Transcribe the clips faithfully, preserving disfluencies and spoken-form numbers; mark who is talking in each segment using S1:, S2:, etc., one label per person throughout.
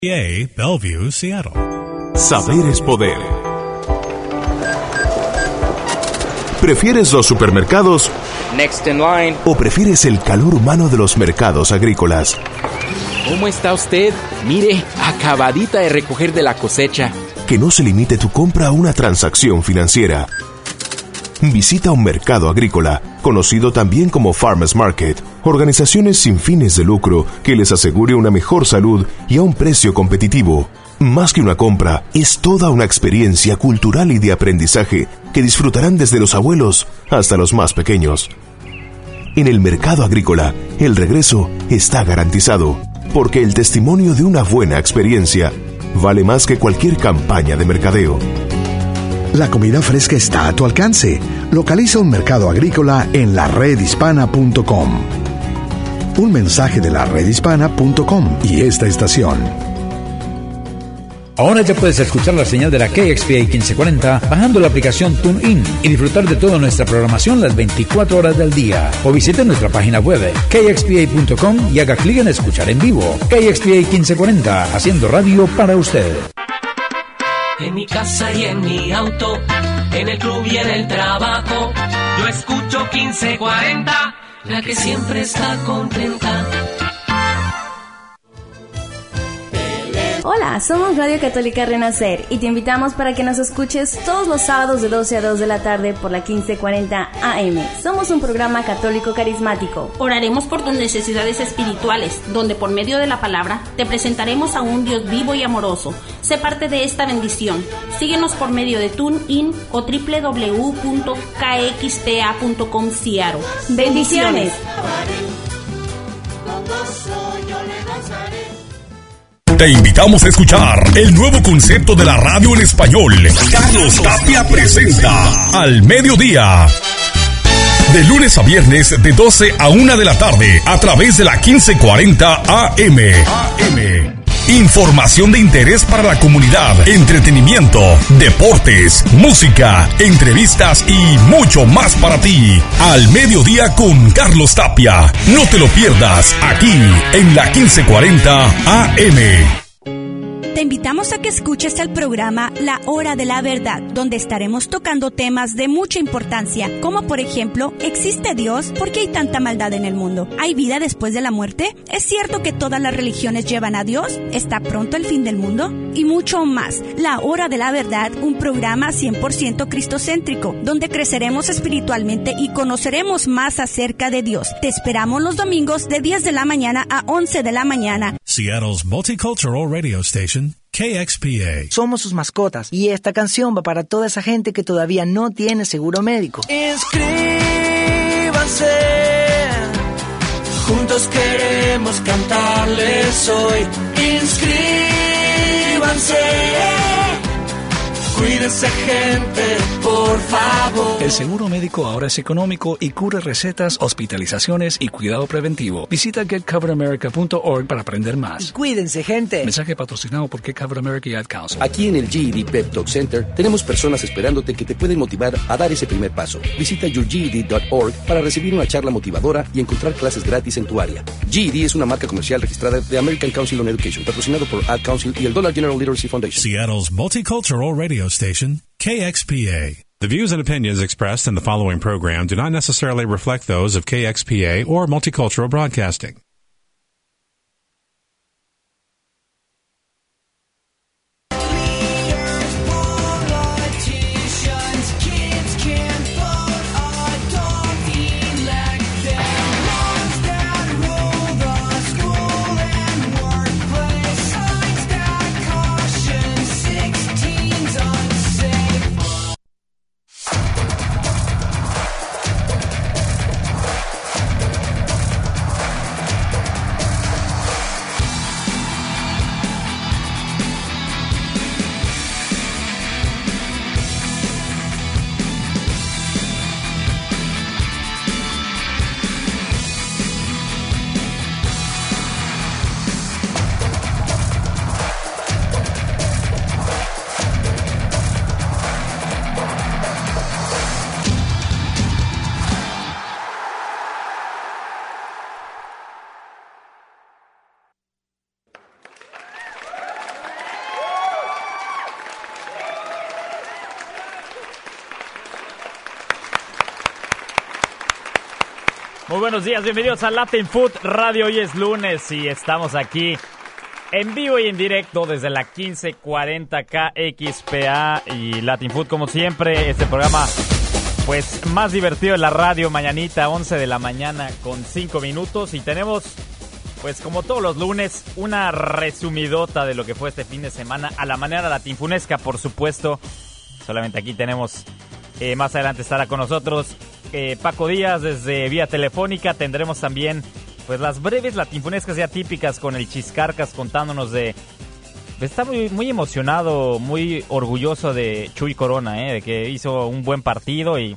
S1: A, Bellevue, Seattle.
S2: Saber es poder. ¿Prefieres los supermercados?
S3: Next in line.
S2: ¿O prefieres el calor humano de los mercados agrícolas?
S3: ¿Cómo está usted? Mire, acabadita de recoger de la cosecha.
S2: Que no se limite tu compra a una transacción financiera. Visita un mercado agrícola, conocido también como Farmers Market, organizaciones sin fines de lucro que les asegure una mejor salud y a un precio competitivo. Más que una compra, es toda una experiencia cultural y de aprendizaje que disfrutarán desde los abuelos hasta los más pequeños. En el mercado agrícola, el regreso está garantizado, porque el testimonio de una buena experiencia vale más que cualquier campaña de mercadeo.
S4: La comida fresca está a tu alcance. Localiza un mercado agrícola en la red hispana punto com. Un mensaje de la red hispana punto com y esta estación.
S5: Ahora ya puedes escuchar la señal de la K X P A quince cuarenta bajando la aplicación TuneIn y disfrutar de toda nuestra programación las veinticuatro horas del día. O visite nuestra página web K X P A punto com y haga clic en escuchar en vivo. K X P A quince cuarenta, haciendo radio para usted.
S6: En mi casa y en mi auto, en el club y en el trabajo, yo escucho quince cuarenta, la que siempre está contenta.
S7: Hola, somos Radio Católica Renacer y te invitamos para que nos escuches todos los sábados de doce a dos de la tarde por la quince cuarenta A M. Somos un programa católico carismático.
S8: Oraremos por tus necesidades espirituales, donde por medio de la palabra te presentaremos a un Dios vivo y amoroso. Sé parte de esta bendición. Síguenos por medio de TuneIn o doble u doble u doble u punto k x p a punto com Seattle.
S7: Bendiciones.
S9: Te invitamos a escuchar el nuevo concepto de la radio en español. Carlos Tapia presenta Al Mediodía. De lunes a viernes de doce a una de la tarde a través de la quince cuarenta A M. Información de interés para la comunidad, entretenimiento, deportes, música, entrevistas y mucho más para ti. Al Mediodía con Carlos Tapia. No te lo pierdas aquí en la quince cuarenta A M.
S10: Te invitamos a que escuches el programa La Hora de la Verdad, donde estaremos tocando temas de mucha importancia, como por ejemplo, ¿existe Dios? ¿Por qué hay tanta maldad en el mundo? ¿Hay vida después de la muerte? ¿Es cierto que todas las religiones llevan a Dios? ¿Está pronto el fin del mundo? Y mucho más. La Hora de la Verdad, un programa cien por ciento cristocéntrico, donde creceremos espiritualmente y conoceremos más acerca de Dios. Te esperamos los domingos de diez de la mañana a once de la mañana.
S1: Seattle's multicultural radio station, K X P A.
S11: Somos sus mascotas y esta canción va para toda esa gente que todavía no tiene seguro médico.
S6: Inscríbanse, juntos queremos cantarles hoy. Inscríbanse, cuídense gente, por favor.
S12: El seguro médico ahora es económico y cubre recetas, hospitalizaciones y cuidado preventivo. Visita get covered america punto org para aprender más.
S11: Y cuídense gente.
S12: Mensaje patrocinado por Get Covered America y Ad Council.
S13: Aquí en el G E D Pep Talk Center tenemos personas esperándote que te pueden motivar a dar ese primer paso. Visita your G E D dot org para recibir una charla motivadora y encontrar clases gratis en tu área. G E D es una marca comercial registrada de American Council on Education, patrocinado por Ad Council y el Dollar General Literacy Foundation.
S1: Seattle's multicultural radio station, K X P A. The views and opinions expressed in the following program do not necessarily reflect those of K X P A or Multicultural Broadcasting.
S14: Muy buenos días, bienvenidos a Latin Food Radio. Hoy es lunes y estamos aquí en vivo y en directo desde la quince cuarenta K X P A y Latin Food, como siempre, este programa pues más divertido en la radio, mañanita, once de la mañana con cinco minutos, y tenemos pues como todos los lunes una resumidota de lo que fue este fin de semana a la manera latinfunesca, por supuesto. Solamente aquí tenemos, eh, más adelante estará con nosotros eh, Paco Díaz desde vía telefónica. Tendremos también pues las breves latinfunescas ya típicas con el Chiscarcas contándonos de... Está muy, muy emocionado, muy orgulloso de Chuy Corona, ¿eh? De que hizo un buen partido y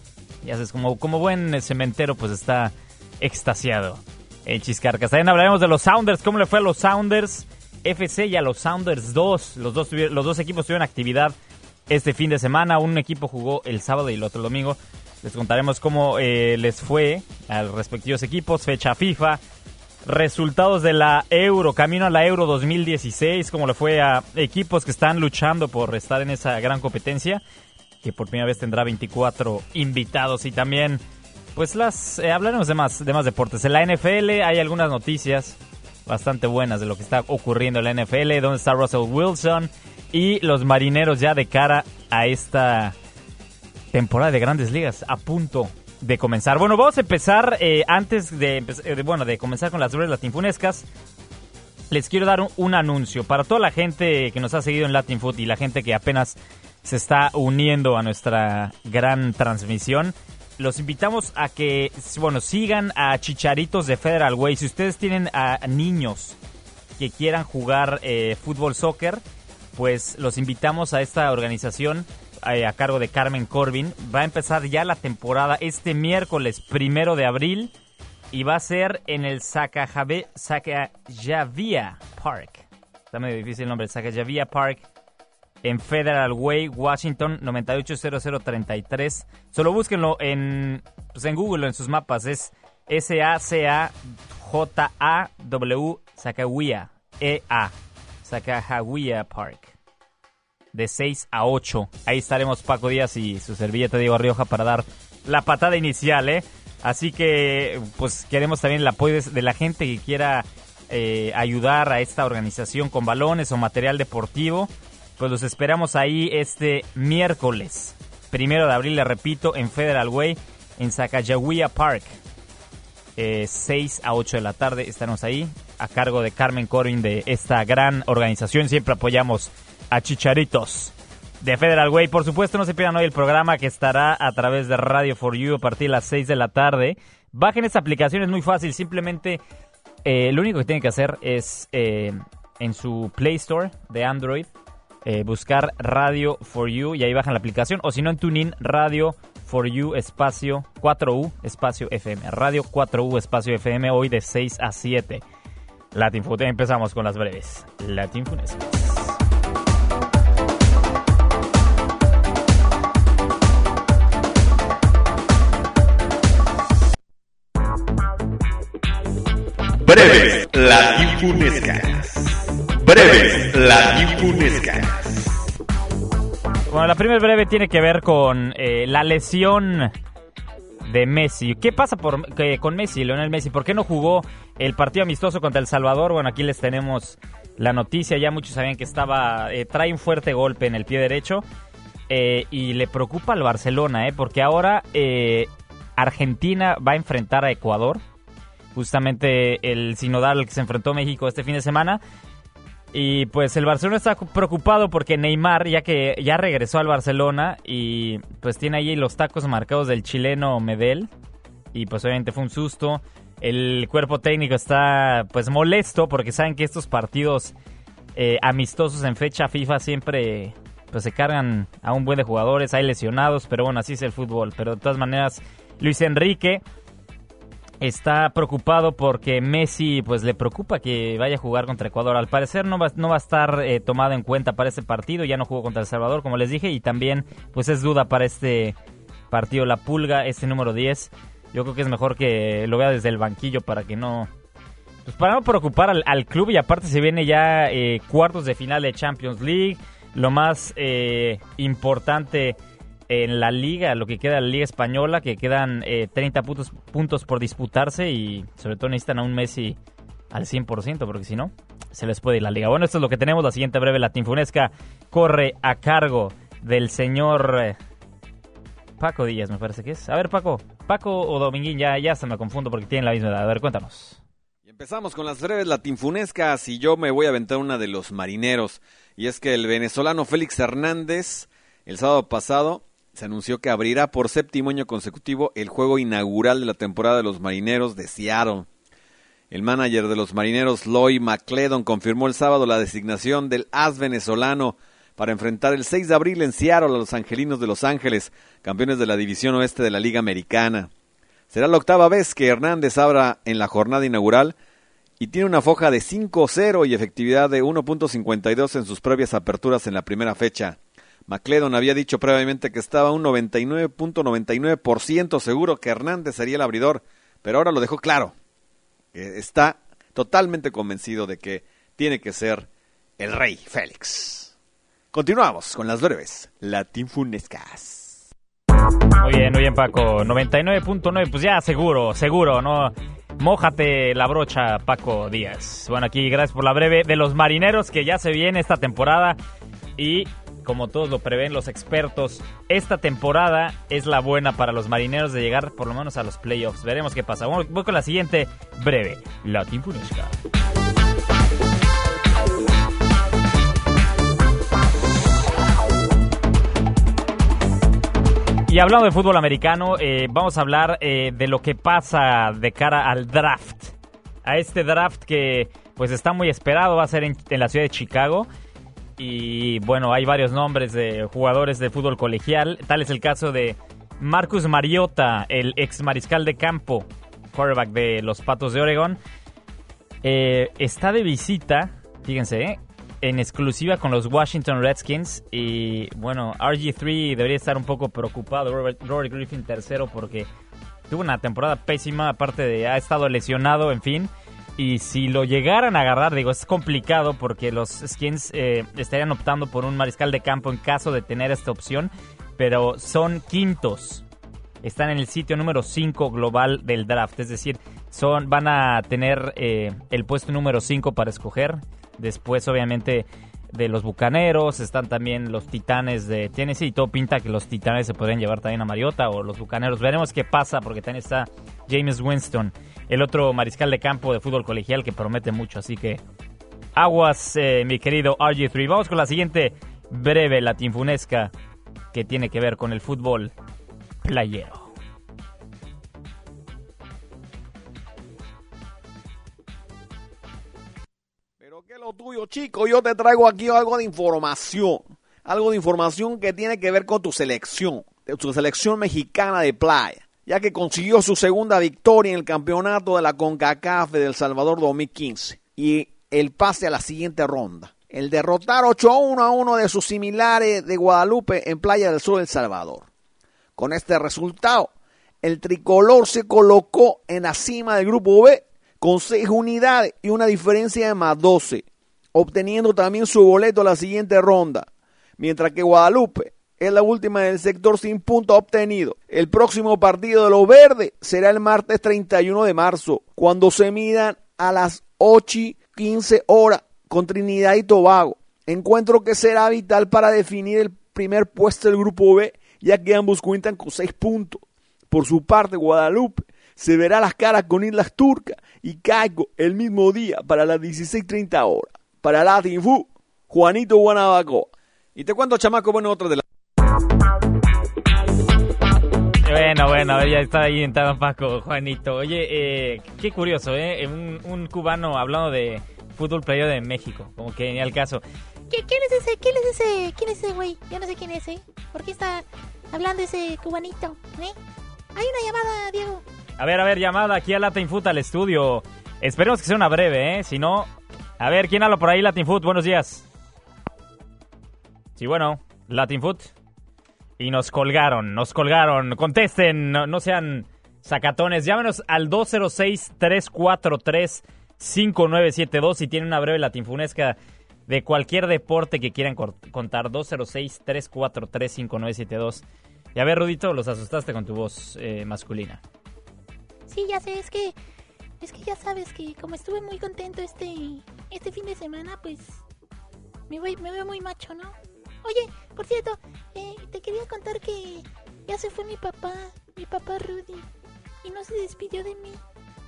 S14: ya sabes, como, como buen cementero, pues está extasiado el Chiscarcas. También hablaremos de los Sounders, cómo le fue a los Sounders F C y a los Sounders dos. Los dos, tuvieron, los dos equipos tuvieron actividad este fin de semana. Un equipo jugó el sábado y el otro el domingo. Les contaremos cómo eh, les fue a los respectivos equipos, fecha FIFA, resultados de la Euro, camino a la Euro dos mil dieciséis, cómo le fue a equipos que están luchando por estar en esa gran competencia, que por primera vez tendrá veinticuatro invitados, y también pues las eh, hablaremos de más, de más deportes. En la N F L hay algunas noticias bastante buenas de lo que está ocurriendo en la N F L, donde está Russell Wilson y los Marineros ya de cara a esta temporada de Grandes Ligas a punto de comenzar. Bueno, vamos a empezar eh, antes de, eh, bueno, de comenzar con las breves latinfunescas. Les quiero dar un, un anuncio para toda la gente que nos ha seguido en Latin Food y la gente que apenas se está uniendo a nuestra gran transmisión. Los invitamos a que, bueno, sigan a Chicharitos de Federal Way. Si ustedes tienen a niños que quieran jugar eh, fútbol, soccer, pues los invitamos a esta organización eh, a cargo de Carmen Corbin. Va a empezar ya la temporada este miércoles primero de abril y va a ser en el Sacajavia Park. Está medio difícil el nombre, Sacajavia Park, en Federal Way, Washington, noventa y ocho cero cero treinta y tres. Solo búsquenlo en, pues en Google o en sus mapas. Es S A C A J A W Sacajawea, E A, Sacajawea Park. De seis a ocho. Ahí estaremos Paco Díaz y su servilleta Diego Rioja para dar la patada inicial, ¿eh? Así que, pues, queremos también el apoyo de la gente que quiera eh, ayudar a esta organización con balones o material deportivo. Pues los esperamos ahí este miércoles, primero de abril, le repito, en Federal Way, en Sacajawea Park. Eh, seis a ocho de la tarde estaremos ahí, a cargo de Carmen Corbin de esta gran organización. Siempre apoyamos a Chicharitos de Federal Way. Por supuesto, no se pierdan hoy el programa que estará a través de Radio for You a partir de las seis de la tarde. Bajen esta aplicación, es muy fácil. Simplemente eh, lo único que tienen que hacer es eh, en su Play Store de Android eh, buscar Radio for You y ahí bajan la aplicación. O si no, en TuneIn, Radio for You espacio cuatro U espacio F M. Radio cuatro U espacio F M, hoy de seis a siete. Latin Food. Empezamos con las breves latinfunescas.
S9: Breves latinfunescas. Breves latinfunescas.
S14: Bueno, la primera breve tiene que ver con eh, la lesión de Messi. ¿Qué pasa por, que, con Messi, Lionel Messi? ¿Por qué no jugó el partido amistoso contra El Salvador? Bueno, aquí les tenemos la noticia. Ya muchos sabían que estaba eh, trae un fuerte golpe en el pie derecho eh, y le preocupa al Barcelona, eh, porque ahora eh, Argentina va a enfrentar a Ecuador. Justamente el sinodal al que se enfrentó México este fin de semana. Y pues el Barcelona está preocupado porque Neymar, ya que ya regresó al Barcelona y pues tiene ahí los tacos marcados del chileno Medel. Y pues obviamente fue un susto. El cuerpo técnico está pues molesto porque saben que estos partidos eh, amistosos en fecha FIFA siempre pues se cargan a un buen de jugadores. Hay lesionados, pero bueno, así es el fútbol. Pero de todas maneras, Luis Enrique está preocupado porque Messi, pues le preocupa que vaya a jugar contra Ecuador. Al parecer no va, no va a estar eh, tomado en cuenta para este partido. Ya no jugó contra El Salvador, como les dije. Y también, pues es duda para este partido. La Pulga, este número diez. Yo creo que es mejor que lo vea desde el banquillo para que no... Pues para no preocupar al, al club. Y aparte se viene ya eh, cuartos de final de Champions League. Lo más eh, importante en la liga, lo que queda de la liga española, que quedan eh, treinta puntos, puntos por disputarse y sobre todo necesitan a un Messi al cien por ciento, porque si no, se les puede ir la liga. Bueno, esto es lo que tenemos. La siguiente breve latinfunesca corre a cargo del señor eh, Paco Díaz, me parece que es. A ver, Paco, Paco o Dominguín, ya, ya se me confundo porque tienen la misma edad. A ver, cuéntanos.
S15: Y empezamos con las breves latinfunescas y yo me voy a aventar una de los marineros. Y es que el venezolano Félix Hernández, el sábado pasado, se anunció que abrirá por séptimo año consecutivo el juego inaugural de la temporada de los Marineros de Seattle. El manager de los Marineros, Lloyd McClendon, confirmó el sábado la designación del as venezolano para enfrentar el seis de abril en Seattle a los Angelinos de Los Ángeles, campeones de la División Oeste de la Liga Americana. Será la octava vez que Hernández abra en la jornada inaugural y tiene una foja de cinco cero y efectividad de uno punto cincuenta y dos en sus previas aperturas en la primera fecha. McClendon había dicho previamente que estaba un noventa y nueve punto noventa y nueve por ciento seguro que Hernández sería el abridor, pero ahora lo dejó claro. Está totalmente convencido de que tiene que ser el rey Félix. Continuamos con las breves latinfunescas.
S14: Muy bien, muy bien, Paco. noventa y nueve punto nueve, pues ya seguro, seguro, ¿no? Mójate la brocha, Paco Díaz. Bueno, aquí gracias por la breve de los Marineros, que ya se viene esta temporada y, como todos lo prevén los expertos, esta temporada es la buena para los Marineros de llegar por lo menos a los playoffs. Veremos qué pasa. Voy con la siguiente breve latinfunesca. Y hablando de fútbol americano, eh, vamos a hablar eh, de lo que pasa de cara al draft. A este draft que pues está muy esperado, va a ser en, en la ciudad de Chicago. Y bueno, hay varios nombres de jugadores de fútbol colegial. Tal es el caso de Marcus Mariota, el ex mariscal de campo, quarterback de los Patos de Oregón. Eh, está de visita, fíjense, eh, en exclusiva con los Washington Redskins. Y bueno, R G tres debería estar un poco preocupado, Robert, Robert Griffin tercero, porque tuvo una temporada pésima, aparte de ha estado lesionado, en fin. Y si lo llegaran a agarrar, digo, es complicado porque los Skins eh, estarían optando por un mariscal de campo en caso de tener esta opción, pero son quintos. Están en el sitio número cinco global del draft, es decir, son van a tener eh, el puesto número cinco para escoger. Después, obviamente, de los Bucaneros, están también los Titanes de Tennessee y todo pinta que los Titanes se podrían llevar también a Mariota o los Bucaneros. Veremos qué pasa porque también está Jameis Winston, el otro mariscal de campo de fútbol colegial que promete mucho. Así que aguas, eh, mi querido R G tres. Vamos con la siguiente breve latinfunesca que tiene que ver con el fútbol playero.
S15: ¿Qué es lo tuyo, chico? Yo te traigo aquí algo de información. Algo de información que tiene que ver con tu selección. De tu selección mexicana de playa. Ya que consiguió su segunda victoria en el campeonato de la CONCACAF de El Salvador dos mil quince. Y el pase a la siguiente ronda. El derrotar ocho a uno a uno de sus similares de Guadalupe en Playa del Sur, El Salvador. Con este resultado, el tricolor se colocó en la cima del grupo B con seis unidades y una diferencia de más doce, obteniendo también su boleto a la siguiente ronda, mientras que Guadalupe es la última del sector sin puntos obtenidos. El próximo partido de los verdes será el martes treinta y uno de marzo, cuando se midan a las ocho y quince horas con Trinidad y Tobago, encuentro que será vital para definir el primer puesto del grupo B, ya que ambos cuentan con seis puntos. Por su parte, Guadalupe se verá las caras con Islas Turcas y Caico el mismo día para las dieciséis treinta horas. Para Latin Food, Juanito Guanabacoa. Y te cuento, chamaco, bueno, otro de la...
S14: Bueno, bueno, a ver, ya está ahí entrado Paco, Juanito. Oye, eh, qué curioso, ¿eh? Un, un cubano hablando de fútbol playero de México, como que ni al caso.
S16: ¿Quién es ese? ¿Quién es ese? ¿Quién es ese güey? Yo no sé quién es, ¿eh? ¿Por qué está hablando ese cubanito? ¿Eh? Hay una llamada, Diego.
S14: A ver, a ver, llamada aquí a Latin Food al estudio. Esperemos que sea una breve, ¿eh? Si no... A ver, ¿quién habla por ahí, Latin Food? Buenos días. Sí, bueno, Latin Food. Y nos colgaron, nos colgaron. Contesten, no, no sean sacatones. Llámenos al dos cero seis, tres cuatro tres, cinco nueve siete dos si tienen una breve latinfunesca de cualquier deporte que quieran contar. dos cero seis, tres cuatro tres, cinco nueve siete dos. Y a ver, Rudito, los asustaste con tu voz eh, masculina.
S16: Sí, ya sé, es que es que ya sabes que como estuve muy contento este este fin de semana, pues me voy me veo muy macho, ¿no? Oye, por cierto, eh, te quería contar que ya se fue mi papá, mi papá Rudy, y no se despidió de mí.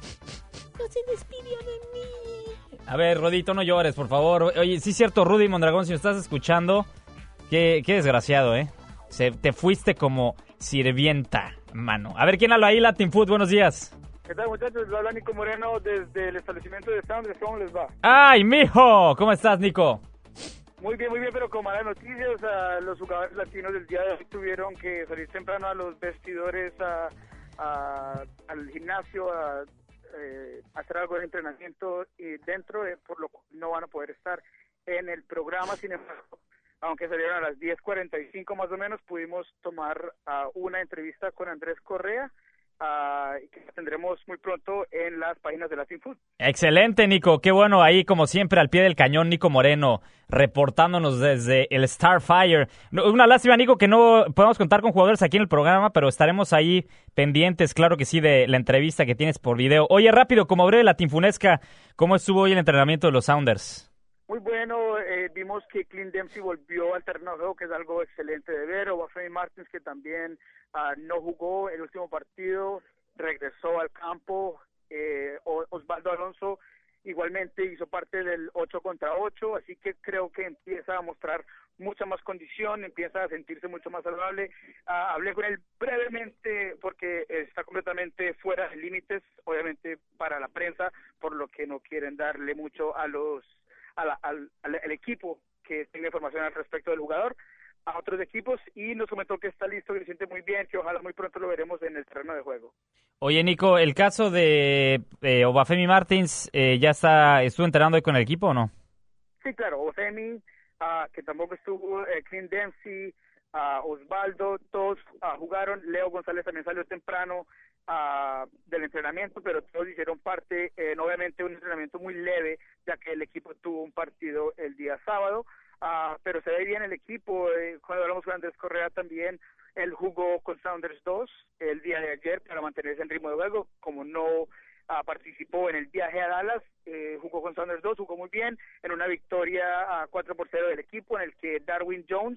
S16: No se despidió de mí.
S14: A ver, Rudito, no llores, por favor. Oye, sí es cierto, Rudy Mondragón, si me estás escuchando, qué, qué desgraciado, ¿eh? Se, te fuiste como sirvienta, mano. A ver, ¿quién habla ahí, Latin Food? Buenos días.
S17: ¿Qué tal, muchachos? Habla Nico Moreno desde el establecimiento de Sounders. ¿Cómo les va?
S14: ¡Ay, mijo! ¿Cómo estás, Nico?
S17: Muy bien, muy bien, pero con malas noticias. A los jugadores latinos del día de hoy tuvieron que salir temprano a los vestidores, a, a, al gimnasio, a eh, hacer algo de entrenamiento y dentro, eh, por lo que no van a poder estar en el programa. Sin embargo, aunque salieron a las diez cuarenta y cinco más o menos, pudimos tomar uh, una entrevista con Andrés Correa, uh, que tendremos muy pronto en las páginas de Latin Food.
S14: Excelente, Nico. Qué bueno ahí, como siempre, al pie del cañón, Nico Moreno, reportándonos desde el Starfire. Una lástima, Nico, que no podemos contar con jugadores aquí en el programa, pero estaremos ahí pendientes, claro que sí, de la entrevista que tienes por video. Oye, rápido, como breve latinfunesca, ¿cómo estuvo hoy el entrenamiento de los Sounders?
S17: Muy bueno, eh, vimos que Clint Dempsey volvió al terreno de juego, que es algo excelente de ver. Obafemi Martins, que también uh, no jugó el último partido, regresó al campo. Eh, Osvaldo Alonso igualmente hizo parte del ocho contra ocho, así que creo que empieza a mostrar mucha más condición, empieza a sentirse mucho más saludable. Uh, hablé con él brevemente porque está completamente fuera de límites, obviamente para la prensa, por lo que no quieren darle mucho a los A la, al, al, al equipo que tenga información al respecto del jugador, a otros equipos, y nos comentó que está listo, que se siente muy bien, que ojalá muy pronto lo veremos en el terreno de juego.
S14: Oye, Nico, ¿el caso de eh, Obafemi Martins eh, ya está estuvo entrenando hoy con el equipo o no?
S17: Sí, claro, Obafemi, uh, que tampoco estuvo, eh, Clint Dempsey, uh, Osvaldo, todos uh, jugaron. Leo González también salió temprano Uh, del entrenamiento, pero todos hicieron parte, eh, obviamente un entrenamiento muy leve, ya que el equipo tuvo un partido el día sábado, uh, pero se ve bien el equipo. Eh, cuando hablamos con Andrés Correa también, él jugó con Sounders dos el día de ayer para mantenerse en ritmo de juego, como no uh, participó en el viaje a Dallas, eh, jugó con Sounders dos, jugó muy bien, en una victoria a uh, cuatro por cero del equipo, en el que Darwin Jones,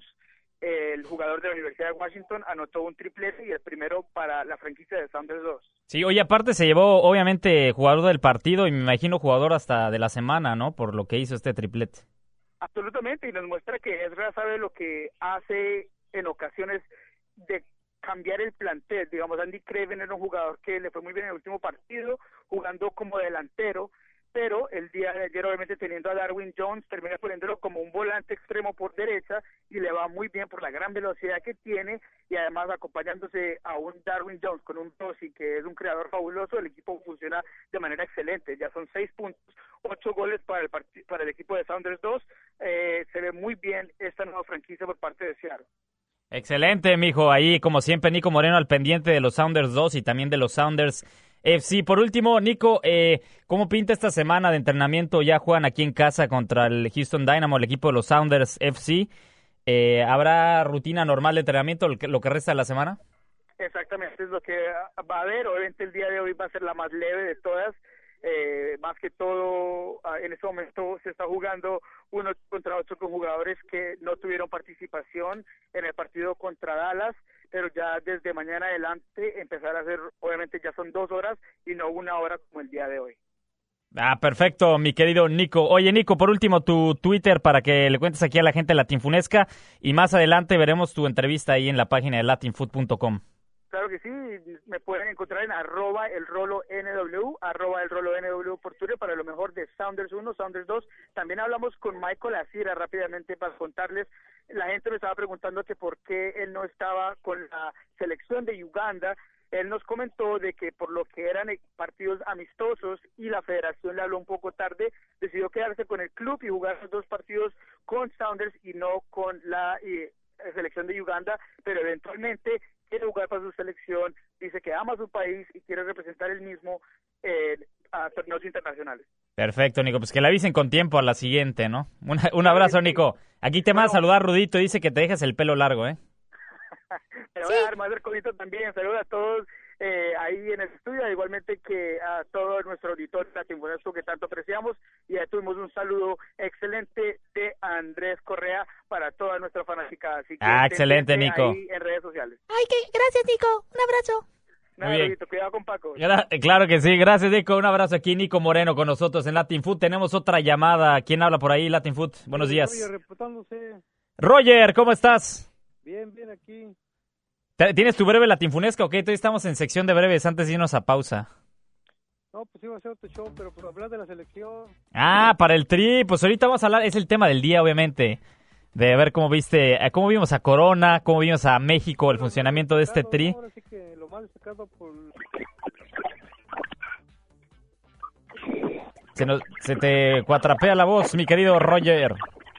S17: el jugador de la Universidad de Washington, anotó un triplete y el primero para la franquicia de Sounders dos.
S14: Sí, oye, aparte se llevó obviamente jugador del partido y me imagino jugador hasta de la semana, ¿no? Por lo que hizo este triplete.
S17: Absolutamente, y nos muestra que Ezra sabe lo que hace en ocasiones de cambiar el plantel. Digamos, Andy Craven era un jugador que le fue muy bien en el último partido, jugando como delantero, pero el día de ayer, obviamente, teniendo a Darwin Jones, termina poniéndolo como un volante extremo por derecha y le va muy bien por la gran velocidad que tiene, y además acompañándose a un Darwin Jones con un Rossi, que es un creador fabuloso, el equipo funciona de manera excelente. Ya son seis puntos, ocho goles para el part- para el equipo de Sounders dos. Eh, se ve muy bien esta nueva franquicia por parte de Seattle.
S14: Excelente, mijo. Ahí, como siempre, Nico Moreno al pendiente de los Sounders dos y también de los Sounders F C. Por último, Nico, eh, ¿cómo pinta esta semana de entrenamiento? Ya juegan aquí en casa contra el Houston Dynamo, el equipo de los Sounders F C. Eh, ¿Habrá rutina normal de entrenamiento lo que, lo que resta de la semana?
S17: Exactamente, es lo que va a haber. Obviamente el día de hoy va a ser la más leve de todas. Eh, más que todo, en este momento se está jugando uno contra otro con jugadores que no tuvieron participación en el partido contra Dallas, pero ya desde mañana adelante empezar a hacer, obviamente ya son dos horas y no una hora como el día de hoy.
S14: Ah, perfecto, mi querido Nico. Oye, Nico, por último, tu Twitter para que le cuentes aquí a la gente latinfunesca, y más adelante veremos tu entrevista ahí en la página de latinfood punto com.
S17: Claro que sí, me pueden encontrar en arroba el rolo N W, arroba el rolo N W por Twitter para lo mejor de Sounders uno, Sounders dos. También hablamos con Michael Asira rápidamente para contarles. La gente me estaba preguntando que por qué él no estaba con la selección de Uganda. Él nos comentó de que por lo que eran partidos amistosos y la federación le habló un poco tarde, decidió quedarse con el club y jugar los dos partidos con Sounders y no con la eh, selección de Uganda, pero eventualmente quiere jugar para su selección, dice que ama su país y quiere representar el mismo eh, a torneos internacionales.
S14: Perfecto, Nico, pues que le avisen con tiempo a la siguiente, ¿no? Un, un abrazo, Nico. Aquí te manda a saludar Rudito, dice que te dejas el pelo largo, ¿eh?
S17: Me voy a dar más colito también. Saludos a todos eh, ahí en el estudio, igualmente que a todo nuestro auditorio latinfunesco que tanto apreciamos. Y ya tuvimos un saludo excelente de Andrés Correa para toda nuestra fanaticada. Así que
S14: ah, excelente, Nico.
S17: Ahí en redes sociales.
S16: Ay, que gracias, Nico. Un abrazo.
S17: Nada,
S14: Muy bien.
S17: Rodito, cuidado con Paco.
S14: Gra- claro que sí, gracias Nico, un abrazo aquí, Nico Moreno con nosotros en Latin Food. Tenemos otra llamada, ¿quién habla por ahí, Latin Food? Buenos días.
S18: Roger, reportándose.
S14: Roger, ¿cómo estás?
S18: Bien, bien aquí.
S14: ¿Tienes tu breve latinfunesca? Ok, todavía estamos en sección de breves antes de irnos a pausa.
S18: No, pues iba a hacer otro show, pero por hablar de la selección.
S14: Ah, para el Tri, pues ahorita vamos a hablar, es el tema del día obviamente, de ver cómo viste, cómo vimos a Corona, cómo vimos a México, el funcionamiento de este Tri.
S18: Ahora sí que lo más destacado por...
S14: Se, nos, se te cuatrapea la voz, mi querido Roger.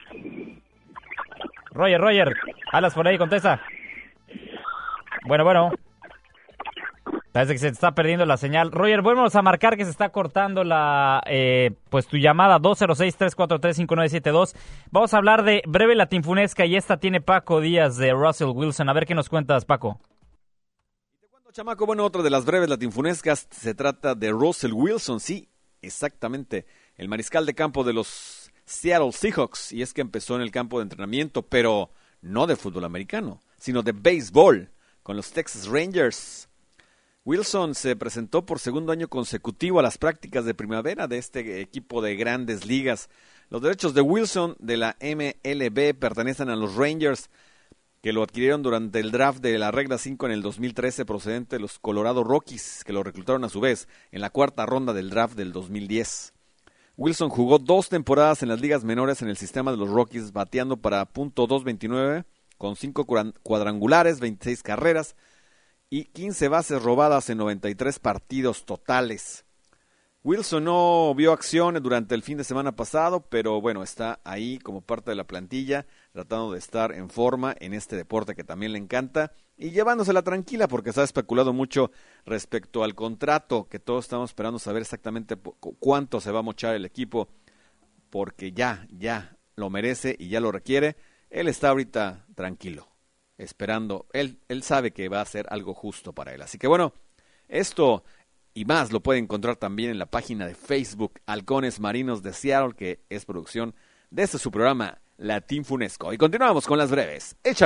S14: Roger, Roger, hablas por ahí, contesta. Bueno, bueno. Parece que se te está perdiendo la señal. Roger, volvemos a marcar que se está cortando la, eh, pues tu llamada dos cero seis, tres cuatro tres, cinco nueve siete dos. Vamos a hablar de breve latinfunesca y esta tiene Paco Díaz de Russell Wilson. A ver qué nos cuentas, Paco.
S15: Chamaco, bueno, otra de las breves latinfunescas se trata de Russell Wilson, sí, exactamente, el mariscal de campo de los Seattle Seahawks, y es que empezó en el campo de entrenamiento, pero no de fútbol americano, sino de béisbol, con los Texas Rangers. Wilson se presentó por segundo año consecutivo a las prácticas de primavera de este equipo de grandes ligas. Los derechos de Wilson de la M L B pertenecen a los Rangers, que lo adquirieron durante el draft de la regla cinco en el dos mil trece procedente de los Colorado Rockies, que lo reclutaron a su vez en la cuarta ronda del draft del dos mil diez. Wilson jugó dos temporadas en las ligas menores en el sistema de los Rockies, bateando para punto dos veintinueve con cinco cuadrangulares, veintiséis carreras y quince bases robadas en noventa y tres partidos totales. Wilson no vio acción durante el fin de semana pasado, pero bueno, está ahí como parte de la plantilla, tratando de estar en forma en este deporte que también le encanta y llevándosela tranquila porque se ha especulado mucho respecto al contrato, que todos estamos esperando saber exactamente cuánto se va a mochar el equipo, porque ya, ya lo merece y ya lo requiere. Él está ahorita tranquilo, esperando, él, él sabe que va a ser algo justo para él. Así que bueno, esto y más lo puede encontrar también en la página de Facebook Halcones Marinos de Seattle, que es producción de este su programa Latinfunesco. Y continuamos con las breves. Echa.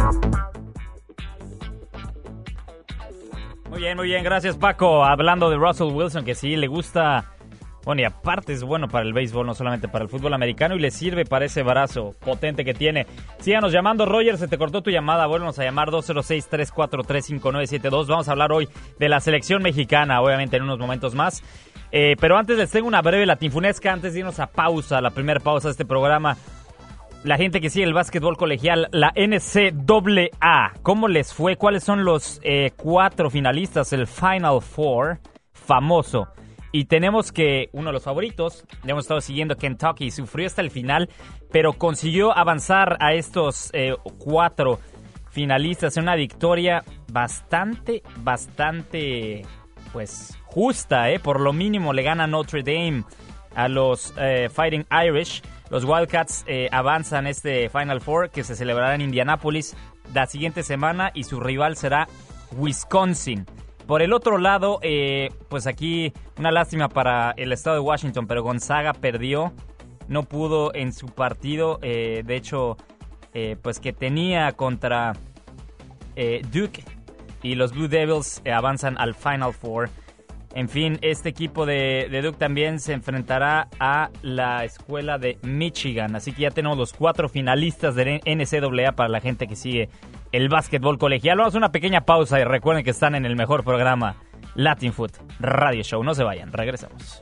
S14: Muy bien, muy bien, gracias Paco. Hablando de Russell Wilson, que sí le gusta, bueno, y aparte es bueno para el béisbol, no solamente para el fútbol americano, y le sirve para ese brazo potente que tiene. Síganos llamando, Roger, se te cortó tu llamada, vuélvenos a llamar dos cero seis, tres cuatro tres, cinco nueve siete dos. Vamos a hablar hoy de la selección mexicana, obviamente en unos momentos más. Eh, pero antes les tengo una breve latinfunesca, antes de irnos a pausa, la primera pausa de este programa. La gente que sigue el básquetbol colegial, la N C A A, ¿cómo les fue? ¿Cuáles son los eh, cuatro finalistas? El Final Four, famoso. Y tenemos que uno de los favoritos, ya hemos estado siguiendo, Kentucky, sufrió hasta el final, pero consiguió avanzar a estos eh, cuatro finalistas en una victoria bastante, bastante, pues, justa, ¿eh? Por lo mínimo le gana Notre Dame a los eh, Fighting Irish. Los Wildcats eh, avanzan este Final Four que se celebrará en Indianápolis la siguiente semana y su rival será Wisconsin. Por el otro lado, eh, pues aquí una lástima para el estado de Washington, pero Gonzaga perdió, no pudo en su partido, eh, de hecho, eh, pues que tenía contra eh, Duke, y los Blue Devils eh, avanzan al Final Four. En fin, este equipo de, de Duke también se enfrentará a la escuela de Michigan, así que ya tenemos los cuatro finalistas de N C A A para la gente que sigue el básquetbol colegial. Vamos a una pequeña pausa y recuerden que están en el mejor programa, Latin Food Radio Show. No se vayan, regresamos.